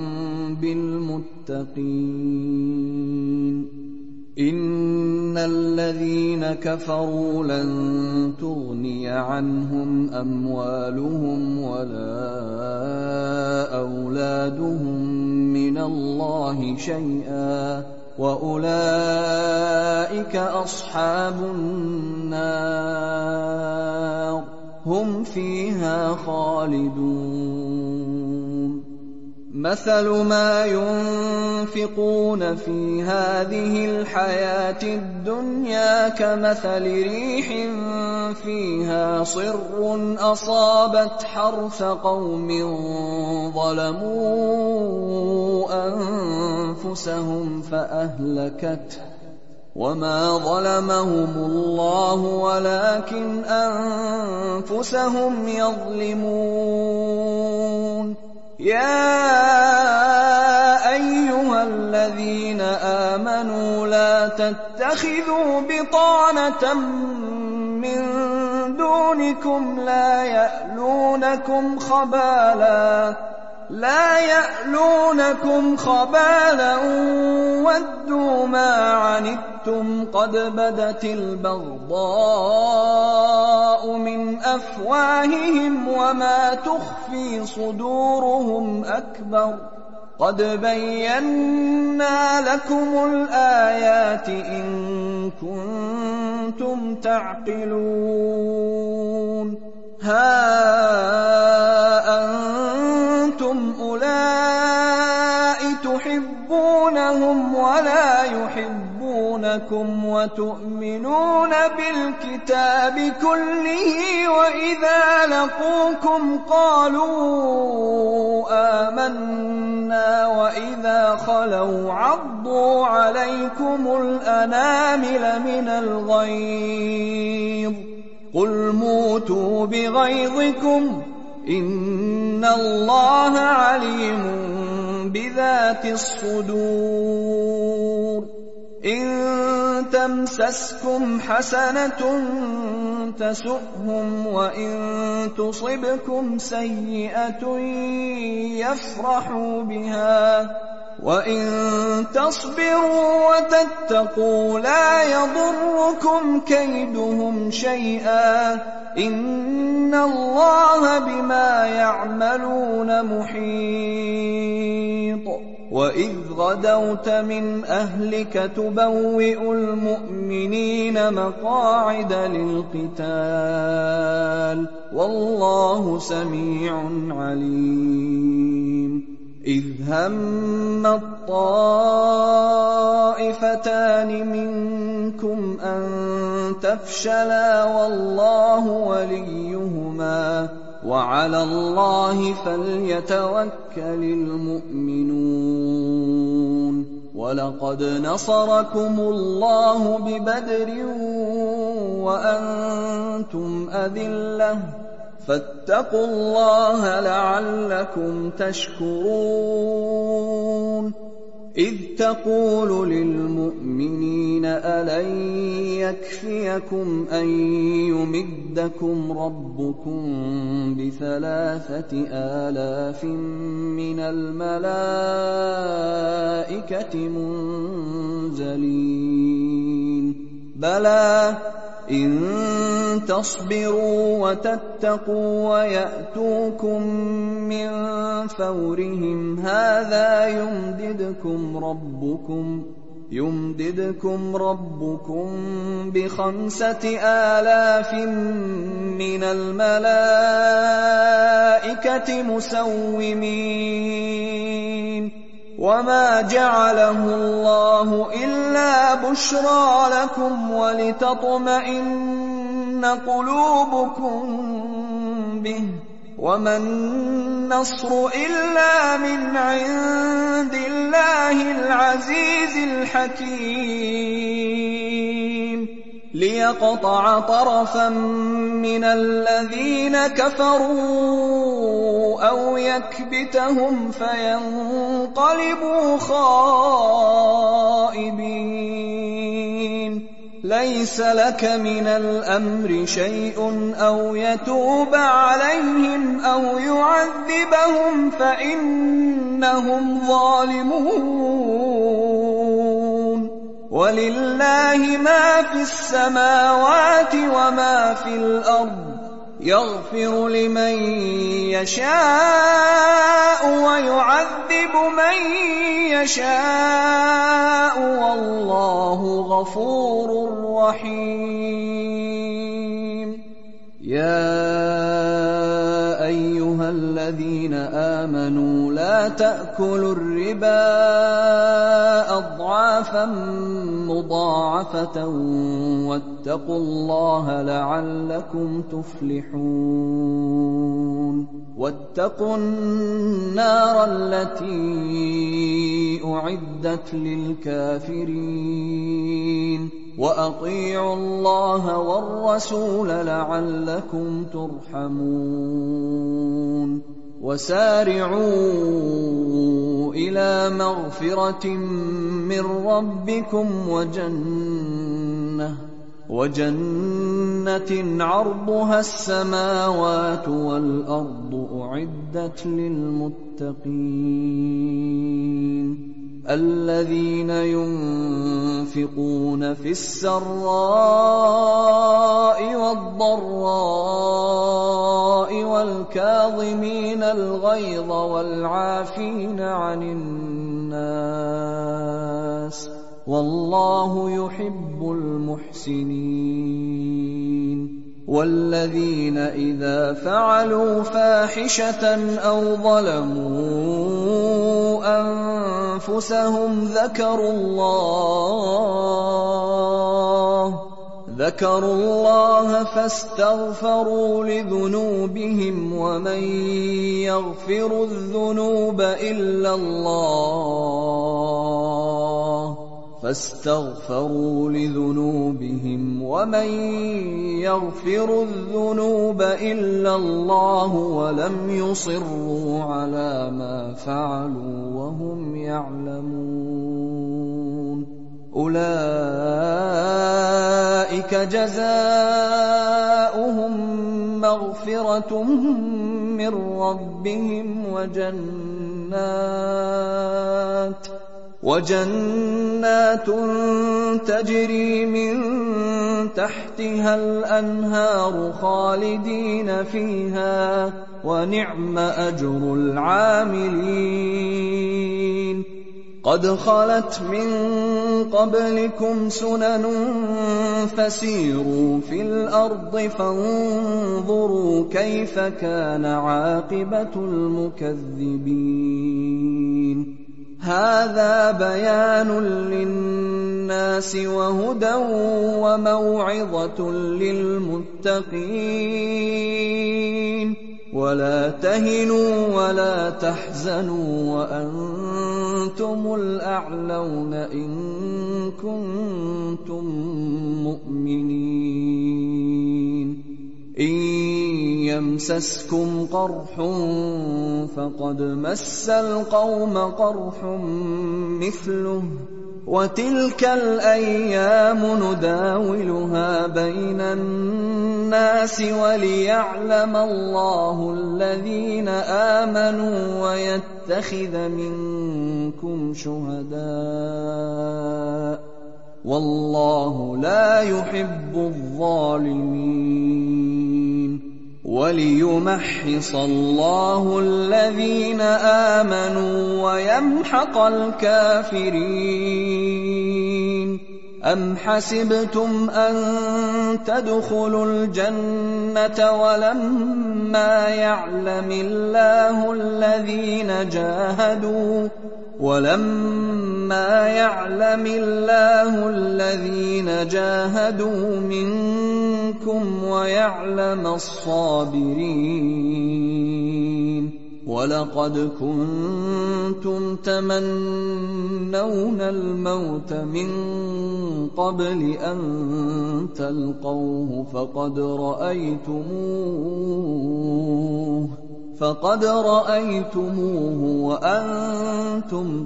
بالمتقين إن الذين كفروا لن تغني عنهم أموالهم ولا أولادهم من الله شيئا وأولئك أصحاب النار هم فيها خالدون مثل ما ينفقون في هذه الحياة الدنيا كمثل ريح فيها صر أصابت حرث قوم ظلموا أنفسهم فأهلكته وما ظلمهم الله ولكن أنفسهم يظلمون يا أيها الذين آمنوا لا تتخذوا بطانة من دونكم لا يألونكم خبالا لا يألونكم خبالا ودوا ما عنتم قد بدت البغضاء من أفواههم وما تخفي صدورهم أكبر قد بينا لكم الآيات إن كنتم تعقلون ها أنتم أولئك تحبونهم ولا يحبونكم وتؤمنون بالكتاب كله وإذا لقوكم قالوا آمنا وإذا خلوا عضوا عليكم الأنامل من الغيظ قل موتوا بغيظكم إن الله عليم بذات الصدور إن تمسسكم حسنة تسؤهم وإن تصبكم سيئة يفرحوا بها وإن تصبروا وتتقوا لا يضركم كيدهم شيئا إن الله بما يعملون محيط وإذ غدوت من أهلك تبوئ المؤمنين مقاعد للقتال والله سميع عليم إذ هم الطائفتان منكم أن تفشلا والله وليهما وعلى الله فليتوكل المؤمنون ولقد نصركم الله ببدر وأنتم أذلة فاتقوا الله لعلكم تشكرون إذ تقول للمؤمنين ألن يكفيكم أن يمدكم ربكم بثلاثة آلاف من الملائكة منزلين بلى إن تصبروا وتتقوا ويأتوكم من فورهم هذا يمددكم ربكم يمددكم ربكم بخمسة آلاف من الملائكة مسومين وما جعله الله إلا بشرى لكم ولتطمئن قلوبكم به وَمَا النَّصْرُ إِلَّا مِنْ عِندِ اللَّهِ الْعَزِيزِ الْحَكِيمِ لِيَقْطَعَ طَرَفًا مِنَ الَّذِينَ كَفَرُوا أَوْ يَكْبِتَهُمْ فَيَنقَلِبُوا خَائِبِينَ لَيْسَ لَكَ مِنَ الْأَمْرِ شَيْءٌ أَوْ يَتُوبَ عَلَيْهِمْ أَوْ يُعَذِّبَهُمْ فَإِنَّهُمْ ظَالِمُونَ وَلِلَّهِ مَا فِي السَّمَاوَاتِ وَمَا فِي الْأَرْضِ يَغْفِرُ لِمَن يَشَاءُ وَيُعَذِّبُ مَن يَشَاءُ وَاللَّهُ غَفُورٌ رَّحِيمٌ يَا أَيُّهَا الَّذِينَ آمَنُوا لَا تَأْكُلُوا الرِّبَا أَضْعَافًا مُضَاعَفَةً وَاتَّقُوا اللَّهَ لَعَلَّكُمْ تُفْلِحُونَ وَاتَّقُوا النَّارَ الَّتِي أُعِدَّتْ لِلْكَافِرِينَ وَأَطِيعُوا اللَّهَ وَالرَّسُولَ لَعَلَّكُمْ تُرْحَمُونَ وَسَارِعُوا إِلَى مَغْفِرَةٍ مِّن رَّبِّكُمْ وَجَنَّةٍ وَجَنَّةٍ عَرْضُهَا السَّمَاوَاتُ وَالْأَرْضُ أُعِدَّتْ لِلْمُتَّقِينَ الَّذِينَ يُنفِقُونَ فِي السَّرَّاءِ وَالضَّرَّاءِ وَالْكَاظِمِينَ الْغَيْظَ وَالْعَافِينَ عَنِ النَّاسِ وَاللَّهُ يُحِبُّ الْمُحْسِنِينَ وَالَّذِينَ إِذَا فَعَلُوا فَاحِشَةً أَوْ ظَلَمُوا أَنفُسَهُمْ ذَكَرُوا اللَّهَ ذَكَرُوا اللَّهَ فَاسْتَغْفَرُوا لِذُنُوبِهِمْ وَمَن يَغْفِرُ الذُّنُوبَ إِلَّا اللَّهُ فاستغفروا لذنوبهم ومن يغفر الذنوب إلا الله ولم يصروا على ما فعلوا وهم يعلمون أولئك جزاؤهم مغفرة من ربهم وجنات وجنات تجري من تحتها الأنهار خالدين فيها ونعم أجر العاملين قد خلت من قبلكم سنن فسيروا في الأرض فانظروا كيف كان عاقبة المكذبين هذا بيان للناس وهدى وموعظة للمتقين ولا تهنوا ولا تحزنوا وأنتم الأعلون إن كنتم مؤمنين إن يمسسكم قرح فقد مس القوم قرح مثله وتلك الأيام نداولها بين الناس وليعلم الله الذين آمنوا ويتخذ منكم شهداء والله لا يحب الظالمين وليمحص الله الذين آمنوا ويمحق الكافرين أم حسبتم أن تدخلوا الجنة ولما يعلم الله الذين جاهدوا وَلَمَّا يَعْلَمِ اللَّهُ الَّذِينَ جَاهَدُوا مِنكُمْ وَيَعْلَمَ الصَّابِرِينَ وَلَقَدْ كُنتُمْ تَمَنَّوْنَ الْمَوْتَ مِن قَبْلِ أَن تَلْقَوْهُ فَقَدْ رَأَيْتُمُوهُ فَقَدْ رَأَيْتُمُوهُ وَأَنتُمْ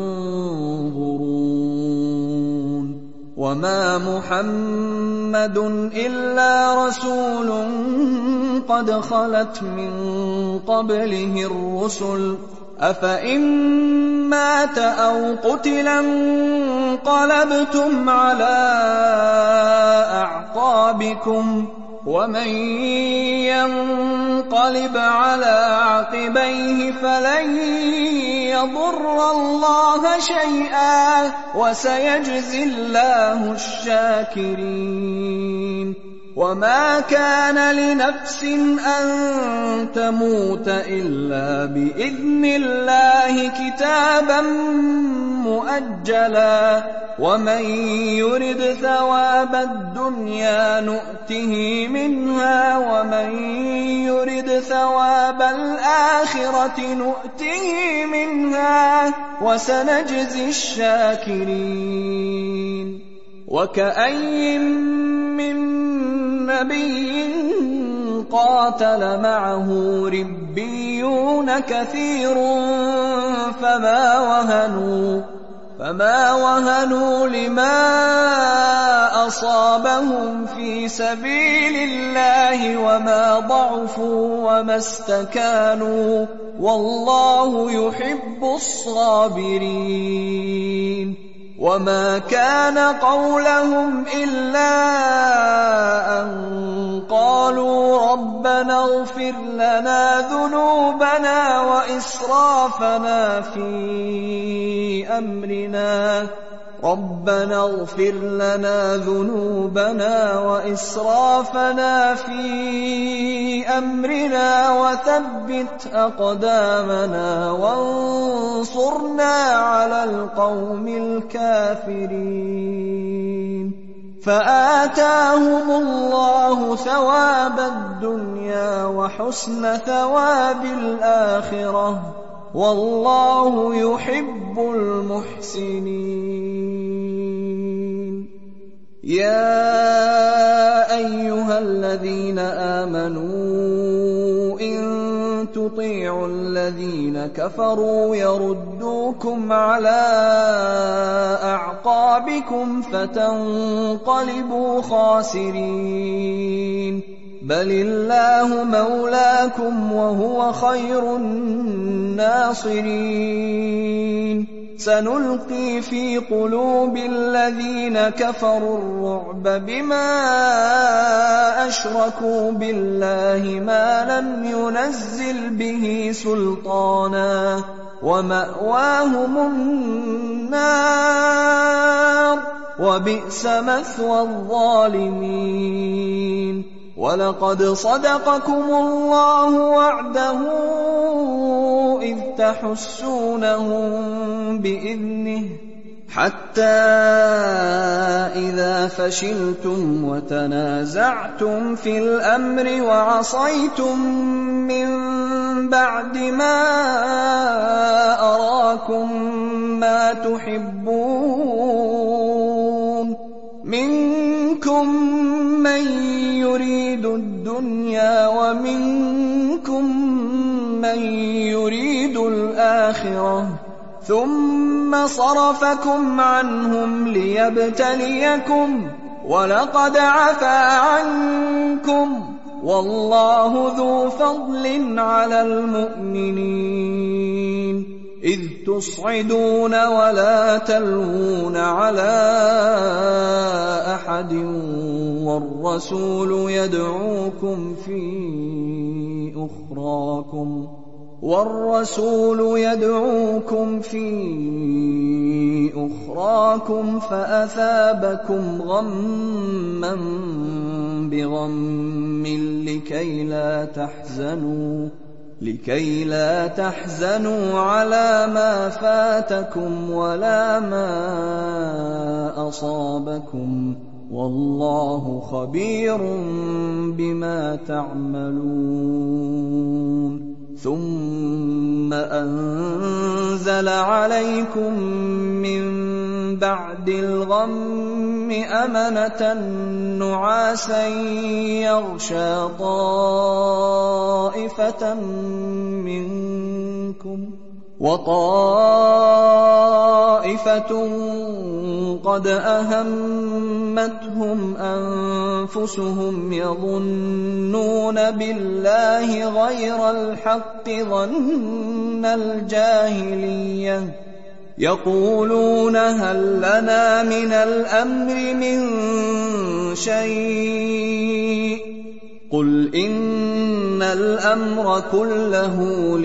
تَنظُرُونَ وَمَا مُحَمَّدٌ إِلَّا رَسُولٌ قَدْ خَلَتْ مِن قَبْلِهِ الرُّسُلُ أَفَإِن مَّاتَ أَوْ قُتِلَ انقَلَبْتُمْ عَلَىٰ أَعْقَابِكُمْ وَمَن يَنقَلِبْ عَلَىٰ عَقِبَيْهِ فَلَن يَضُرَّ اللَّهَ شَيْئًا وَسَيَجْزِي اللَّهُ الشَّاكِرِينَ وَمَا كَانَ لِنَفْسٍ أَن تَمُوتَ إِلَّا بِإِذْنِ اللَّهِ كِتَابًا مُّؤَجَّلًا وَمَن يُرِدْ ثَوَابَ الدُّنْيَا نُؤْتِهِ مِنْهَا وَمَن يُرِدْ ثَوَابَ الْآخِرَةِ نُؤْتِهِ مِنْهَا وَسَنَجْزِي الشَّاكِرِينَ وَكَأَيِّن مِّن نَّبِيٍّ قَاتَلَ مَعَهُ رِبِّيُّونَ كَثِيرٌ فَمَا وَهَنُوا فما وهنوا لما أصابهم في سبيل الله وما ضعفوا وما استكانوا والله يحب الصابرين وما كان قولهم إلا أن قالوا ربنا اغفر لنا ذنوبنا وإسرافنا في أمرنا ربنا اغفر لنا ذنوبنا وإسرافنا في أمرنا وثبت أقدامنا وانصرنا على القوم الكافرين فآتاهم الله ثواب الدنيا وحسن ثواب الآخرة والله يحب المحسنين يا أيها الذين آمنوا إن تطيعوا الذين كفروا يردوكم على أعقابكم فتنقلبوا خاسرين بل الله مولاكم وهو خير الناصرين سنلقي في قلوب الذين كفروا الرعب بما أشركوا بالله ما لم ينزل به سلطانا ومأواهم النار وبئس مثوى الظالمين وَلَقَدْ صَدَقَكُمُ اللَّهُ وَعْدَهُ إِذْ تَحُسُّونَهُم بِإِذْنِهِ حَتَّى إِذَا فَشِلْتُمْ وَتَنَازَعْتُمْ فِي الْأَمْرِ وَعَصَيْتُم مِّن بَعْدِ مَا أَرَاكُم مَّا تُحِبُّونَ مِنكُم مَّن يُرِيدُ الدُّنْيَا وَمِنكُم مَّن يُرِيدُ الْآخِرَةَ ثُمَّ صَرَفَكُمْ عَنْهُمْ لِيَبْتَلِيَكُمْ وَلَقَدْ عَفَا عَنكُمْ وَاللَّهُ ذُو فَضْلٍ عَلَى الْمُؤْمِنِينَ إِذْ تُصْعِدُونَ وَلَا تَلْوُونَ عَلَىٰ أَحَدٍ وَالرَّسُولُ يَدْعُوكُمْ فِي أُخْرَاكُمْ وَالرَّسُولُ يَدْعُوكُمْ فِي أُخْرَاكُمْ فَأَثَابَكُمْ غَمًّا بِغَمٍّ لِّكَيْلَا تَحْزَنُوا لكي لا تحزنوا على ما فاتكم ولا ما أصابكم والله خبير بما تعملون ثم أنزل عليكم من بعد الغم أمنة نعاسا يغشى طائفة منكم وطائفة قد أهمتهم أنفسهم يظنون بالله غير الحق ظن الجاهلية يقولون هل لنا من الأمر من شيء قل إن الأمر كله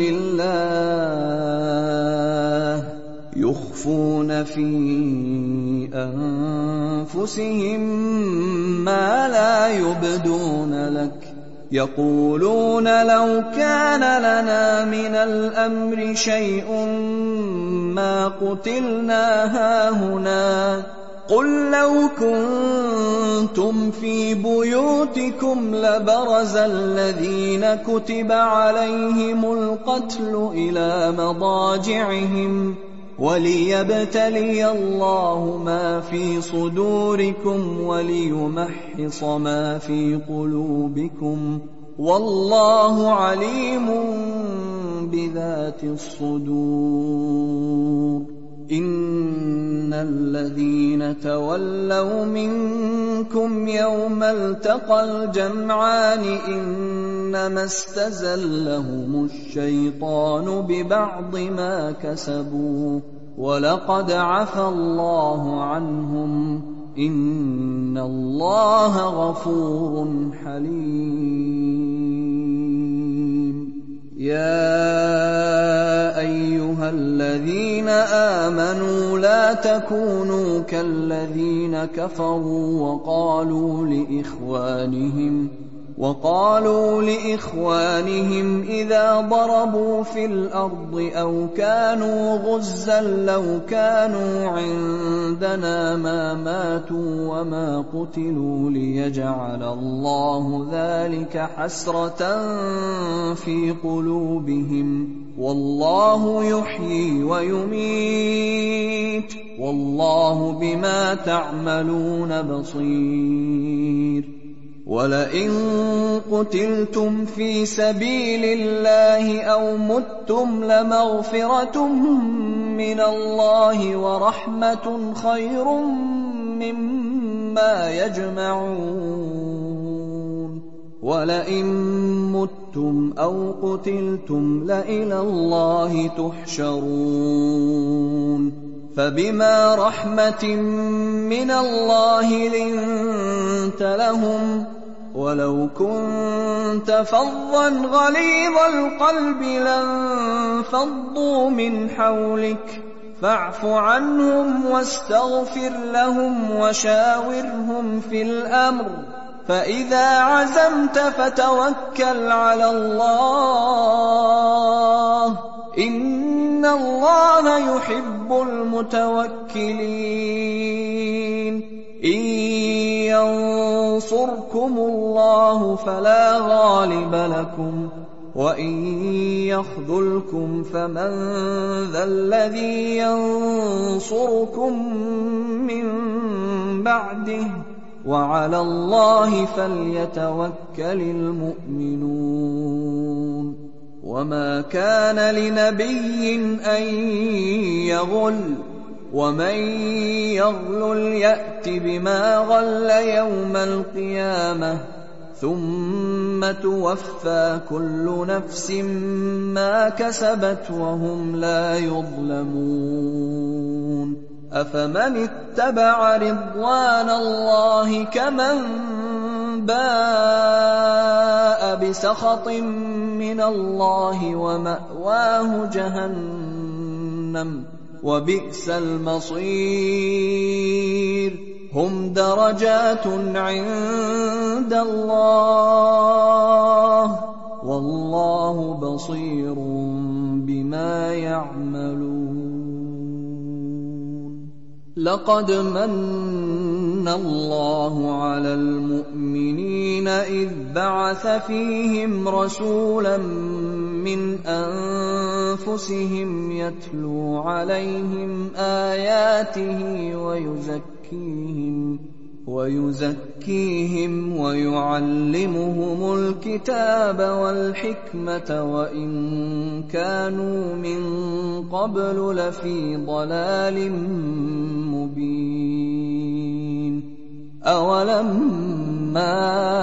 لله يخفون في أنفسهم ما لا يبدون لك يقولون لو كان لنا من الأمر شيء ما قتلنا هاهنا قل لو كنتم في بيوتكم لبرز الذين كتب عليهم القتل إلى مضاجعهم وليبتلي الله ما في صدوركم وليمحص ما في قلوبكم والله عليم بذات الصدور إن الذين تولوا منكم يوم التقى الجمعان إنما استزلهم الشيطان ببعض ما كسبوا ولقد عفى الله عنهم إن الله غفور حليم يا أيها الذين آمنوا لا تكونوا كالذين كفروا وقالوا لإخوانهم وقالوا لإخوانهم إذا ضربوا في الأرض أو كانوا غزا لو كانوا عندنا ما ماتوا وما قتلوا ليجعل الله ذلك حسرة في قلوبهم والله يحيي ويميت والله بما تعملون بصير ولئن قتلتم في سبيل الله أو متم لمغفرة من الله ورحمة خير مما يجمعون ولئن متم أو قتلتم لإلى الله تحشرون فبما رحمة من الله لنت لهم ولو كنت فظا غليظ القلب لانفضوا من حولك فاعف عنهم واستغفر لهم وشاورهم في الأمر فإذا عزمت فتوكل على الله إن الله يحب المتوكلين إن ينصركم الله فلا غالب لكم وإن يخذلكم فمن ذا الذي ينصركم من بعده وعلى الله فليتوكل المؤمنون وما كان لنبي أن يغل ومن يغلل يأت بما غل يوم القيامة ثم توفى كل نفس ما كسبت وهم لا يظلمون أفمن اتبع رضوان الله كمن باء بسخط من الله ومأواه جهنم وبئس المصير هم درجات عند الله وَاللَّهُ بَصِيرٌ بِمَا يَعْمَلُونَ. لَقَدْ مَنَّ اللَّهُ عَلَى الْمُؤْمِنِينَ إِذْ بَعَثَ فِيهِمْ رَسُولًا مِّنْ أَنفُسِهِمْ يَتْلُو عَلَيْهِمْ آيَاتِهِ وَيُزَكِّيهِمْ وَيُزَكِّيهِمْ وَيُعَلِّمُهُمُ الْكِتَابَ وَالْحِكْمَةَ وَإِن كَانُوا مِن قَبْلُ لَفِي ضَلَالٍ مُّبِينٍ. أَوَلَمَّا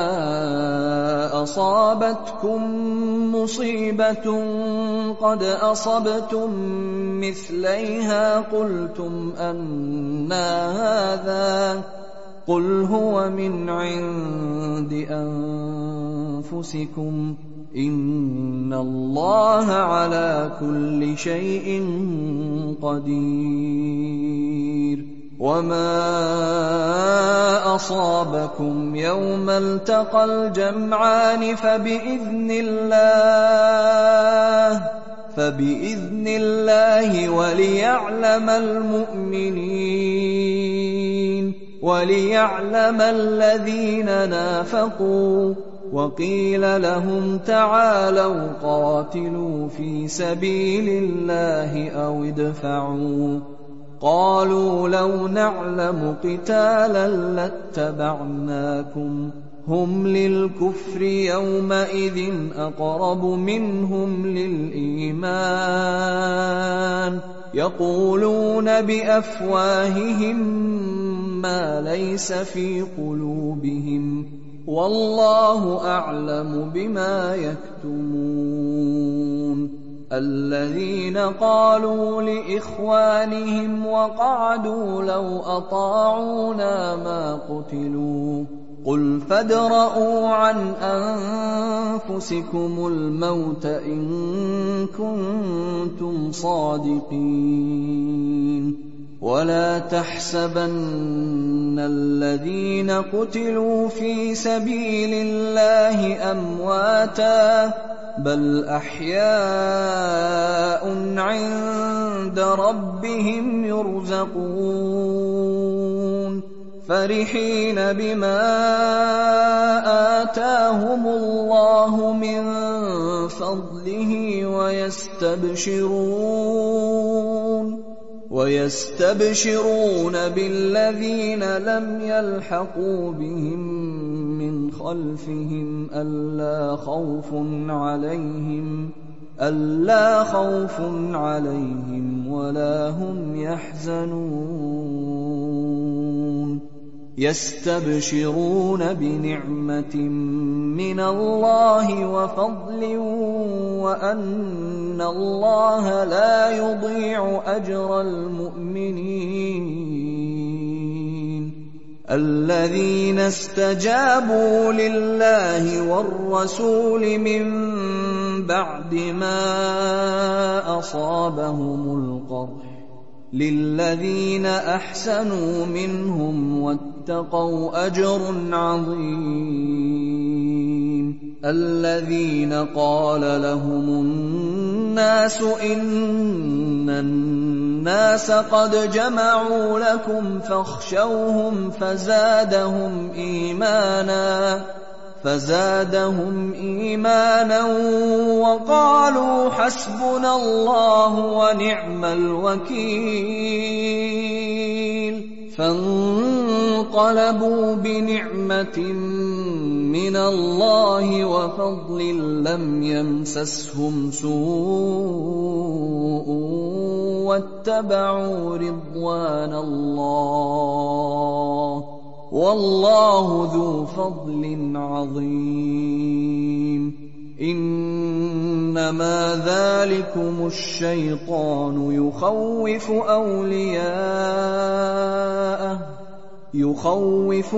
أَصَابَتْكُم مُّصِيبَةٌ قَدْ أَصَبْتُم مِّثْلَيْهَا قُلْتُمْ أَنَّىٰ هَٰذَا ۖ قُلْ هُوَ مِنْ عِندِ أَنفُسِكُمْ ۗ إِنَّ اللَّهَ عَلَىٰ كُلِّ شَيْءٍ قَدِيرٌ. وَمَا أَصَابَكُمْ يَوْمَ الْتَقَى الْجَمْعَانِ فَبِإِذْنِ اللَّهِ فَبِإِذْنِ اللَّهِ وَلِيَعْلَمَ الْمُؤْمِنِينَ وَلِيَعْلَمَ الَّذِينَ نَافَقُوا. وَقِيلَ لَهُمْ تَعَالَوْا قَاتِلُوا فِي سَبِيلِ اللَّهِ أَوِ ادْفَعُوا ۖ قَالُوا لَوْ نَعْلَمُ قِتَالًا لَّاتَّبَعْنَاكُمْ ۗ هُمْ لِلْكُفْرِ يَوْمَئِذٍ أَقْرَبُ مِنْهُمْ لِلْإِيمَانِ يَقُولُونَ بِأَفْوَاهِهِم مَّا لَيْسَ فِي قُلُوبِهِمْ وَاللَّهُ أَعْلَمُ بِمَا يَكْتُمُونَ. الَّذِينَ قَالُوا لِإِخْوَانِهِمْ وَقَعَدُوا لَوْ أَطَاعُونَا مَا قُتِلُوا ۗ قُلْ فَادْرَءُوا عَنْ أَنفُسِكُمُ الْمَوْتَ إِن كُنتُمْ صَادِقِينَ. وَلَا تَحْسَبَنَّ الَّذِينَ قُتِلُوا فِي سَبِيلِ اللَّهِ أَمْوَاتًا، بَلْ أَحْيَاءٌ عِندَ رَبِّهِمْ يُرْزَقُونَ فَرِحِينَ بِمَا آتَاهُمُ اللَّهُ مِن فَضْلِهِ وَيَسْتَبْشِرُونَ وَيَسْتَبْشِرُونَ بِالَّذِينَ لَمْ يَلْحَقُوا بِهِم مِّنْ خَلْفِهِمْ أَلَّا خَوْفٌ عَلَيْهِمْ أَلَّا خَوْفٌ عَلَيْهِمْ وَلَا هُمْ يَحْزَنُونَ. يَسْتَبْشِرُونَ بِنِعْمَةٍ مِّنَ اللَّهِ وَفَضْلٍ وَأَنَّ اللَّهَ لَا يُضِيعُ أَجْرَ الْمُؤْمِنِينَ. الَّذِينَ اسْتَجَابُوا لِلَّهِ وَالرَّسُولِ مِن بَعْدِ مَا أَصَابَهُمُ الْقَرْحُ لِلَّذِينَ أَحْسَنُوا مِنْهُمْ وَاتَّقَوْا أَجْرٌ عَظِيمٌ. الَّذِينَ قَالَ لَهُمُ النَّاسُ إِنَّ النَّاسَ قَدْ جَمَعُوا لَكُمْ فَاخْشَوْهُمْ فَزَادَهُمْ إِيمَانًا فزادهم إيمانا وقالوا حسبنا الله ونعم الوكيل. فانقلبوا بنعمة من الله وفضل لم يمسسهم سوء واتبعوا رضوان الله والله ذو فضل عظيم. إنما ذلكم الشيطان يخوف أولياءه يخوف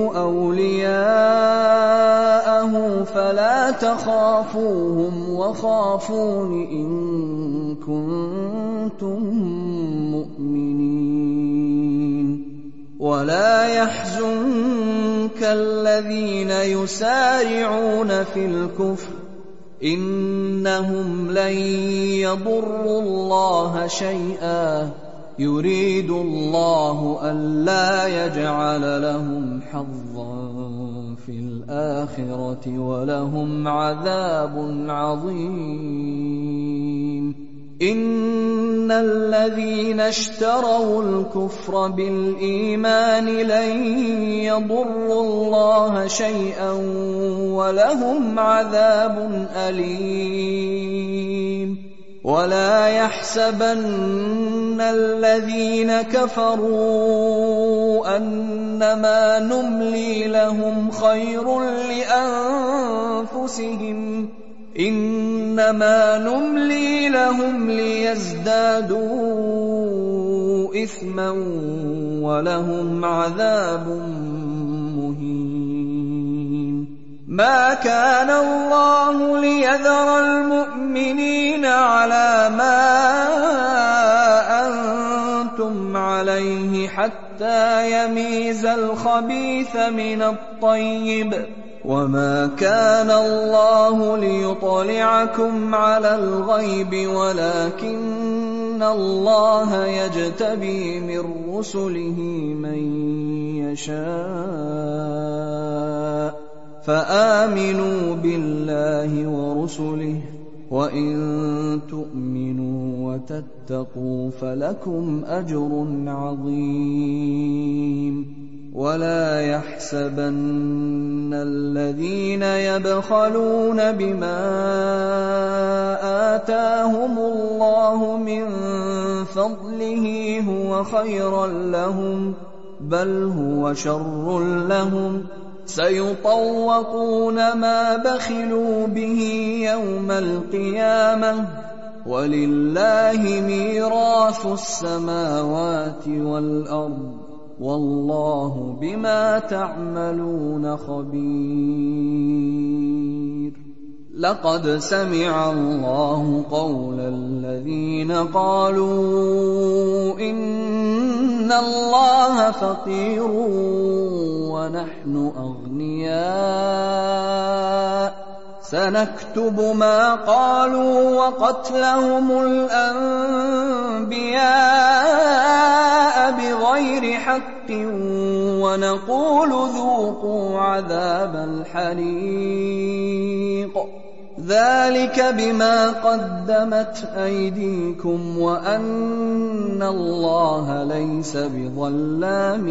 أولياءه فلا تخافوهم وخافون إن كنتم مؤمنين. ولا يحزنك الذين يسارعون في الكفر إنهم لن يضروا الله شيئا يريد الله ألا يجعل لهم حظا في الآخرة ولهم عذاب عظيم إن الذين اشتروا الكفر بالإيمان لن يضروا الله شيئا ولهم عذاب أليم ولا يحسبن الذين كفروا أنما نملي لهم خير لأنفسهم إنما نملي لهم ليزدادوا إثما ولهم عذاب مهين ما كان الله ليذر المؤمنين على ما أنتم عليه حتى يميز الخبيث من الطيب وما كان الله ليطلعكم على الغيب ولكن الله يجتبي من رسله من يشاء فآمنوا بالله ورسله وإن تؤمنوا وتتقوا فلكم أجر عظيم ولا يحسبن الذين يبخلون بما آتاهم الله من فضله هو خيرا لهم بل هو شر لهم سيطوقون ما بخلوا به يوم القيامة ولله ميراث السماوات والأرض والله بما تعملون خبير لقد سمع الله قول الذين قالوا إن الله فقير ونحن أغنياء سنكتب ما قالوا وقتلهم الأنبياء بغير حق ونقول ذوقوا عذاب الحريق ذلك بما قدمت أيديكم وأن الله ليس بظلام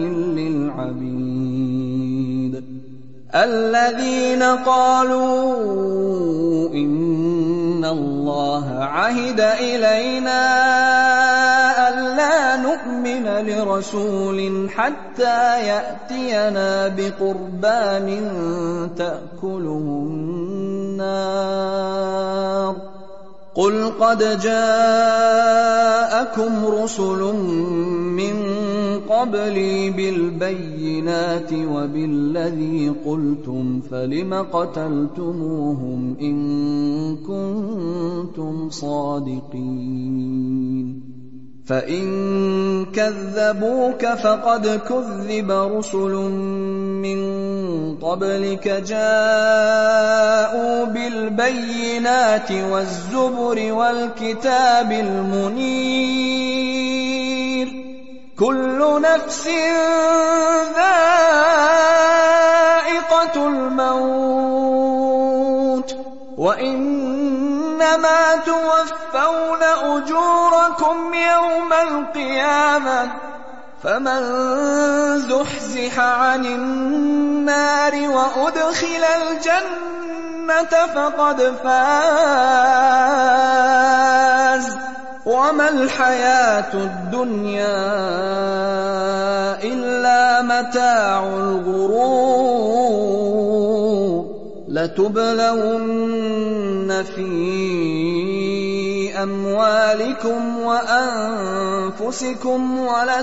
للعبيد الذين قالوا إن الله عهد إلينا ألا نؤمن لرسول حتى يأتينا بقربان تأكله النار قل قد جاءكم رسل من قبلي بالبينات وبالذي قلتم فلم قتلتموهم إن كنتم صادقين فإن كذبوك فقد كذب رسل من قبلك جاءوا بالبينات والزبر والكتاب المنير كل نفس ذائقة الموت وإنما توفون أجوركم يوم القيامة فمن زحزح عن النار وأدخل الجنة فقد فاز وما الحياة الدنيا إلا متاع الغرور لتبلون في أموالكم وأنفسكم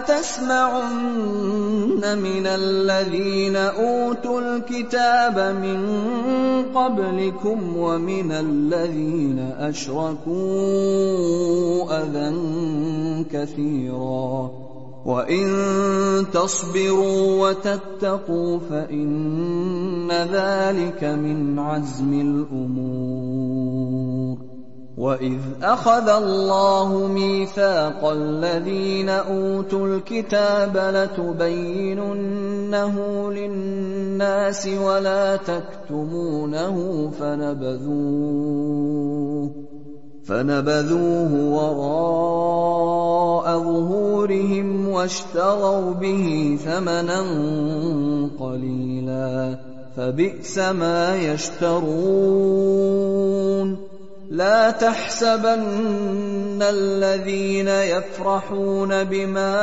ولتسمعن من الذين أوتوا الكتاب من قبلكم ومن الذين أشركوا أذى كثيرا وَإِن تَصْبِرُوا وَتَتَّقُوا فَإِنَّ ذَلِكَ مِنْ عَزْمِ الْأُمُورِ وَإِذْ أَخَذَ اللَّهُ مِيثَاقَ الَّذِينَ أُوتُوا الْكِتَابَ لَتُبَيِّنُنَّهُ لِلنَّاسِ وَلَا تَكْتُمُونَهُ فَنَبَذُوهُ فَنَبَذُوهُ وَرَاءَ ظُهُورِهِمْ وَاشْتَرَوْا بِهِ ثَمَنًا قَلِيلًا فَبِئْسَ مَا يَشْتَرُونَ لَا تَحْسَبَنَّ الَّذِينَ يَفْرَحُونَ بِمَا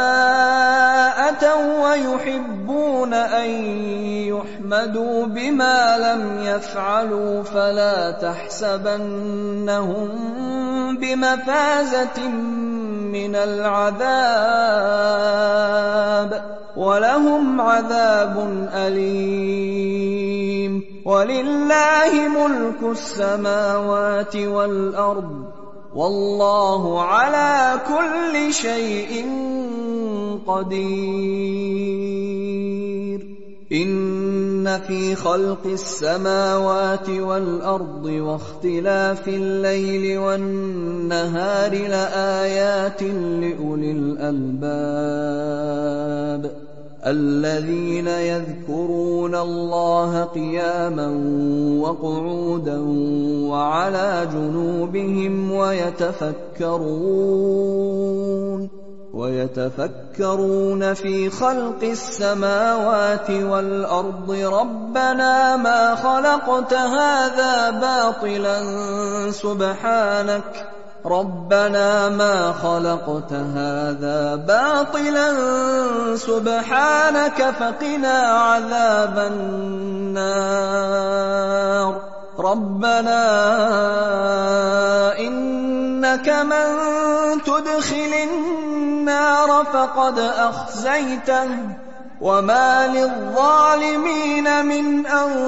أَتَوا وَّيُحِبُّونَ أَن يُحْمَدُوا بِمَا لَمْ يَفْعَلُوا فَلَا تَحْسَبَنَّهُم بِمَفَازَةٍ مِّنَ الْعَذَابِ وَلَهُمْ عَذَابٌ أَلِيمٌ وَلِلَّهِ مُلْكُ السَّمَاوَاتِ وَالْأَرْضِ وَاللَّهُ عَلَى كُلِّ شَيْءٍ قَدِيرٌ إِنَّ فِي خَلْقِ السَّمَاوَاتِ وَالْأَرْضِ وَاخْتِلَافِ اللَّيْلِ وَالنَّهَارِ لَآيَاتٍ لِأُولِي الْأَلْبَابِ الَّذِينَ يَذْكُرُونَ اللَّهَ قِيَامًا وَقُعُودًا وَعَلَى جُنُوبِهِمْ وَيَتَفَكَّرُونَ وَيَتَفَكَّرُونَ فِي خَلْقِ السَّمَاوَاتِ وَالْأَرْضِ رَبَّنَا مَا خَلَقْتَ هَذَا بَاطِلًا سُبْحَانَكَ رَبَّنَا مَا خَلَقْتَ هَذَا بَاطِلًا سُبْحَانَكَ فَقِنَا عَذَابَ النَّارِ رَبَّنَا إِنَّكَ مَن تُدْخِلِ النَّارَ فَقَدْ أَخْزَيْتَهُ وَمَا لِلظَّالِمِينَ مِنْ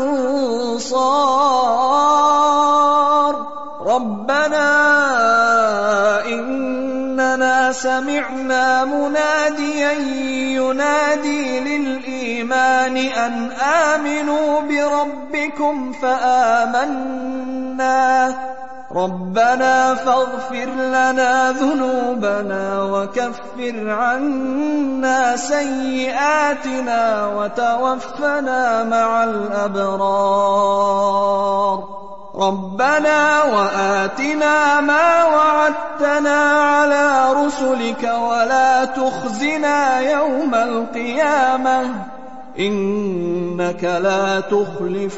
أَنصَارٍ رَبَّنَا إِنَّنَا سَمِعْنَا مُنَادِيًا يُنَادِي لِلْإِيمَانِ أَنْ آمِنُوا بِرَبِّكُمْ فَآمَنَّا رَبَّنَا فَاغْفِرْ لَنَا ذُنُوبَنَا وَكَفِّرْ عَنَّا سَيِّئَاتِنَا وَتَوَفَّنَا مَعَ الْأَبْرَارِ رَبَّنَا وَآتِنَا مَا وَعَدتَّنَا عَلَىٰ رُسُلِكَ وَلَا تُخْزِنَا يَوْمَ الْقِيَامَةِ إِنَّكَ لَا تُخْلِفُ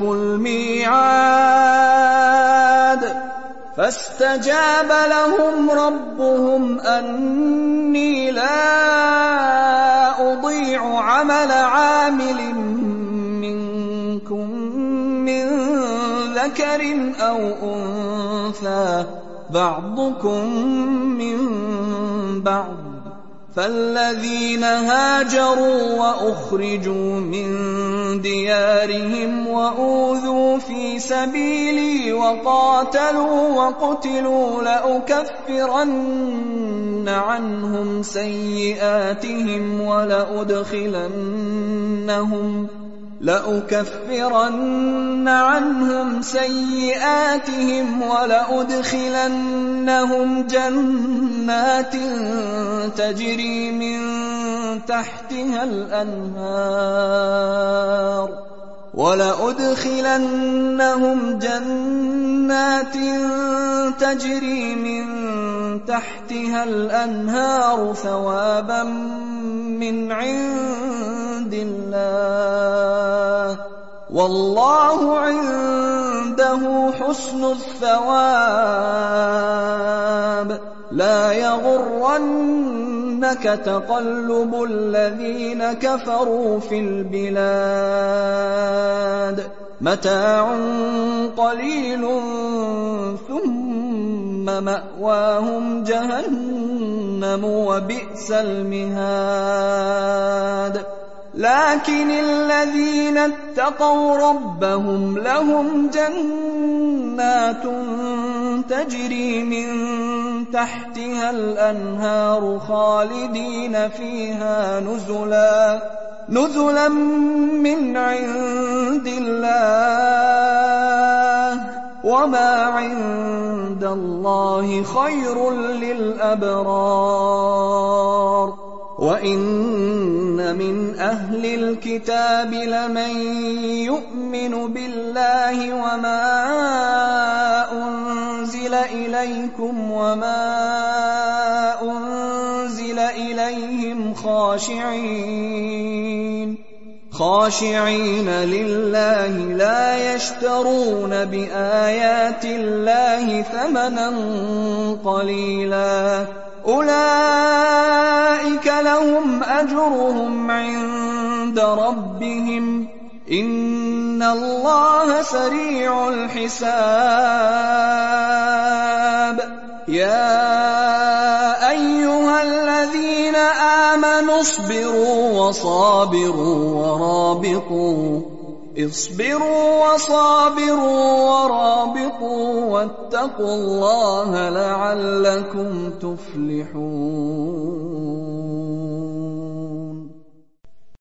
الْمِيعَادَ فَاسْتَجَابَ لَهُمْ رَبُّهُمْ أَنِّي لَا أُضِيعُ عَمَلَ عَامِلٍ مِّنكُم مِّن ذَكَرٍ أَوْ أُنثَىٰ بَعْضُكُم مِّن بَعْضٍ فَالَّذِينَ هَاجَرُوا وَأُخْرِجُوا مِن دِيَارِهِمْ وَأُوذُوا فِي سَبِيلِي وَقَاتَلُوا وَقُتِلُوا لَأُكَفِّرَنَّ عَنْهُمْ سَيِّئَاتِهِمْ وَلَأُدْخِلَنَّهُمْ لَأُكَفِّرَنَّ عَنْهُمْ سَيِّئَاتِهِمْ وَلَأُدْخِلَنَّهُمْ جَنَّاتٍ تَجْرِي مِن تَحْتِهَا الْأَنْهَارُ وَلَأُدْخِلَنَّهُمْ جَنَّاتٍ تَجْرِي مِن تَحْتِهَا الْأَنْهَارُ ثَوَابًا مِّنْ عِندِ اللَّهِ وَاللَّهُ عِندَهُ حُسْنُ الثَّوَابِ لَا يَغُرَّنَّكَ تَقَلُّبُ الَّذِينَ كَفَرُوا فِي الْبِلَادِ مَتَاعٌ قَلِيلٌ ثُمَّ مَأْوَاهُمْ جَهَنَّمُ وَبِئْسَ الْمِهَادُ لكن الذين اتقوا ربهم لهم جنات تجري من تحتها الأنهار خالدين فيها نزلا نزلا من عند الله وما عند الله خير للأبرار وإن من أهل الكتاب لمن يؤمن بالله وما أنزل إليكم وما أنزل إليهم خاشعين خاشعين لله لا يشترون بآيات الله ثمنا قليلا أولئك لهم أجرهم عند ربهم إن الله سريع الحساب يا أيها الذين آمنوا اصبروا وصابروا ورابطوا اصبروا وصابروا ورابطوا واتقوا الله لعلكم تفلحون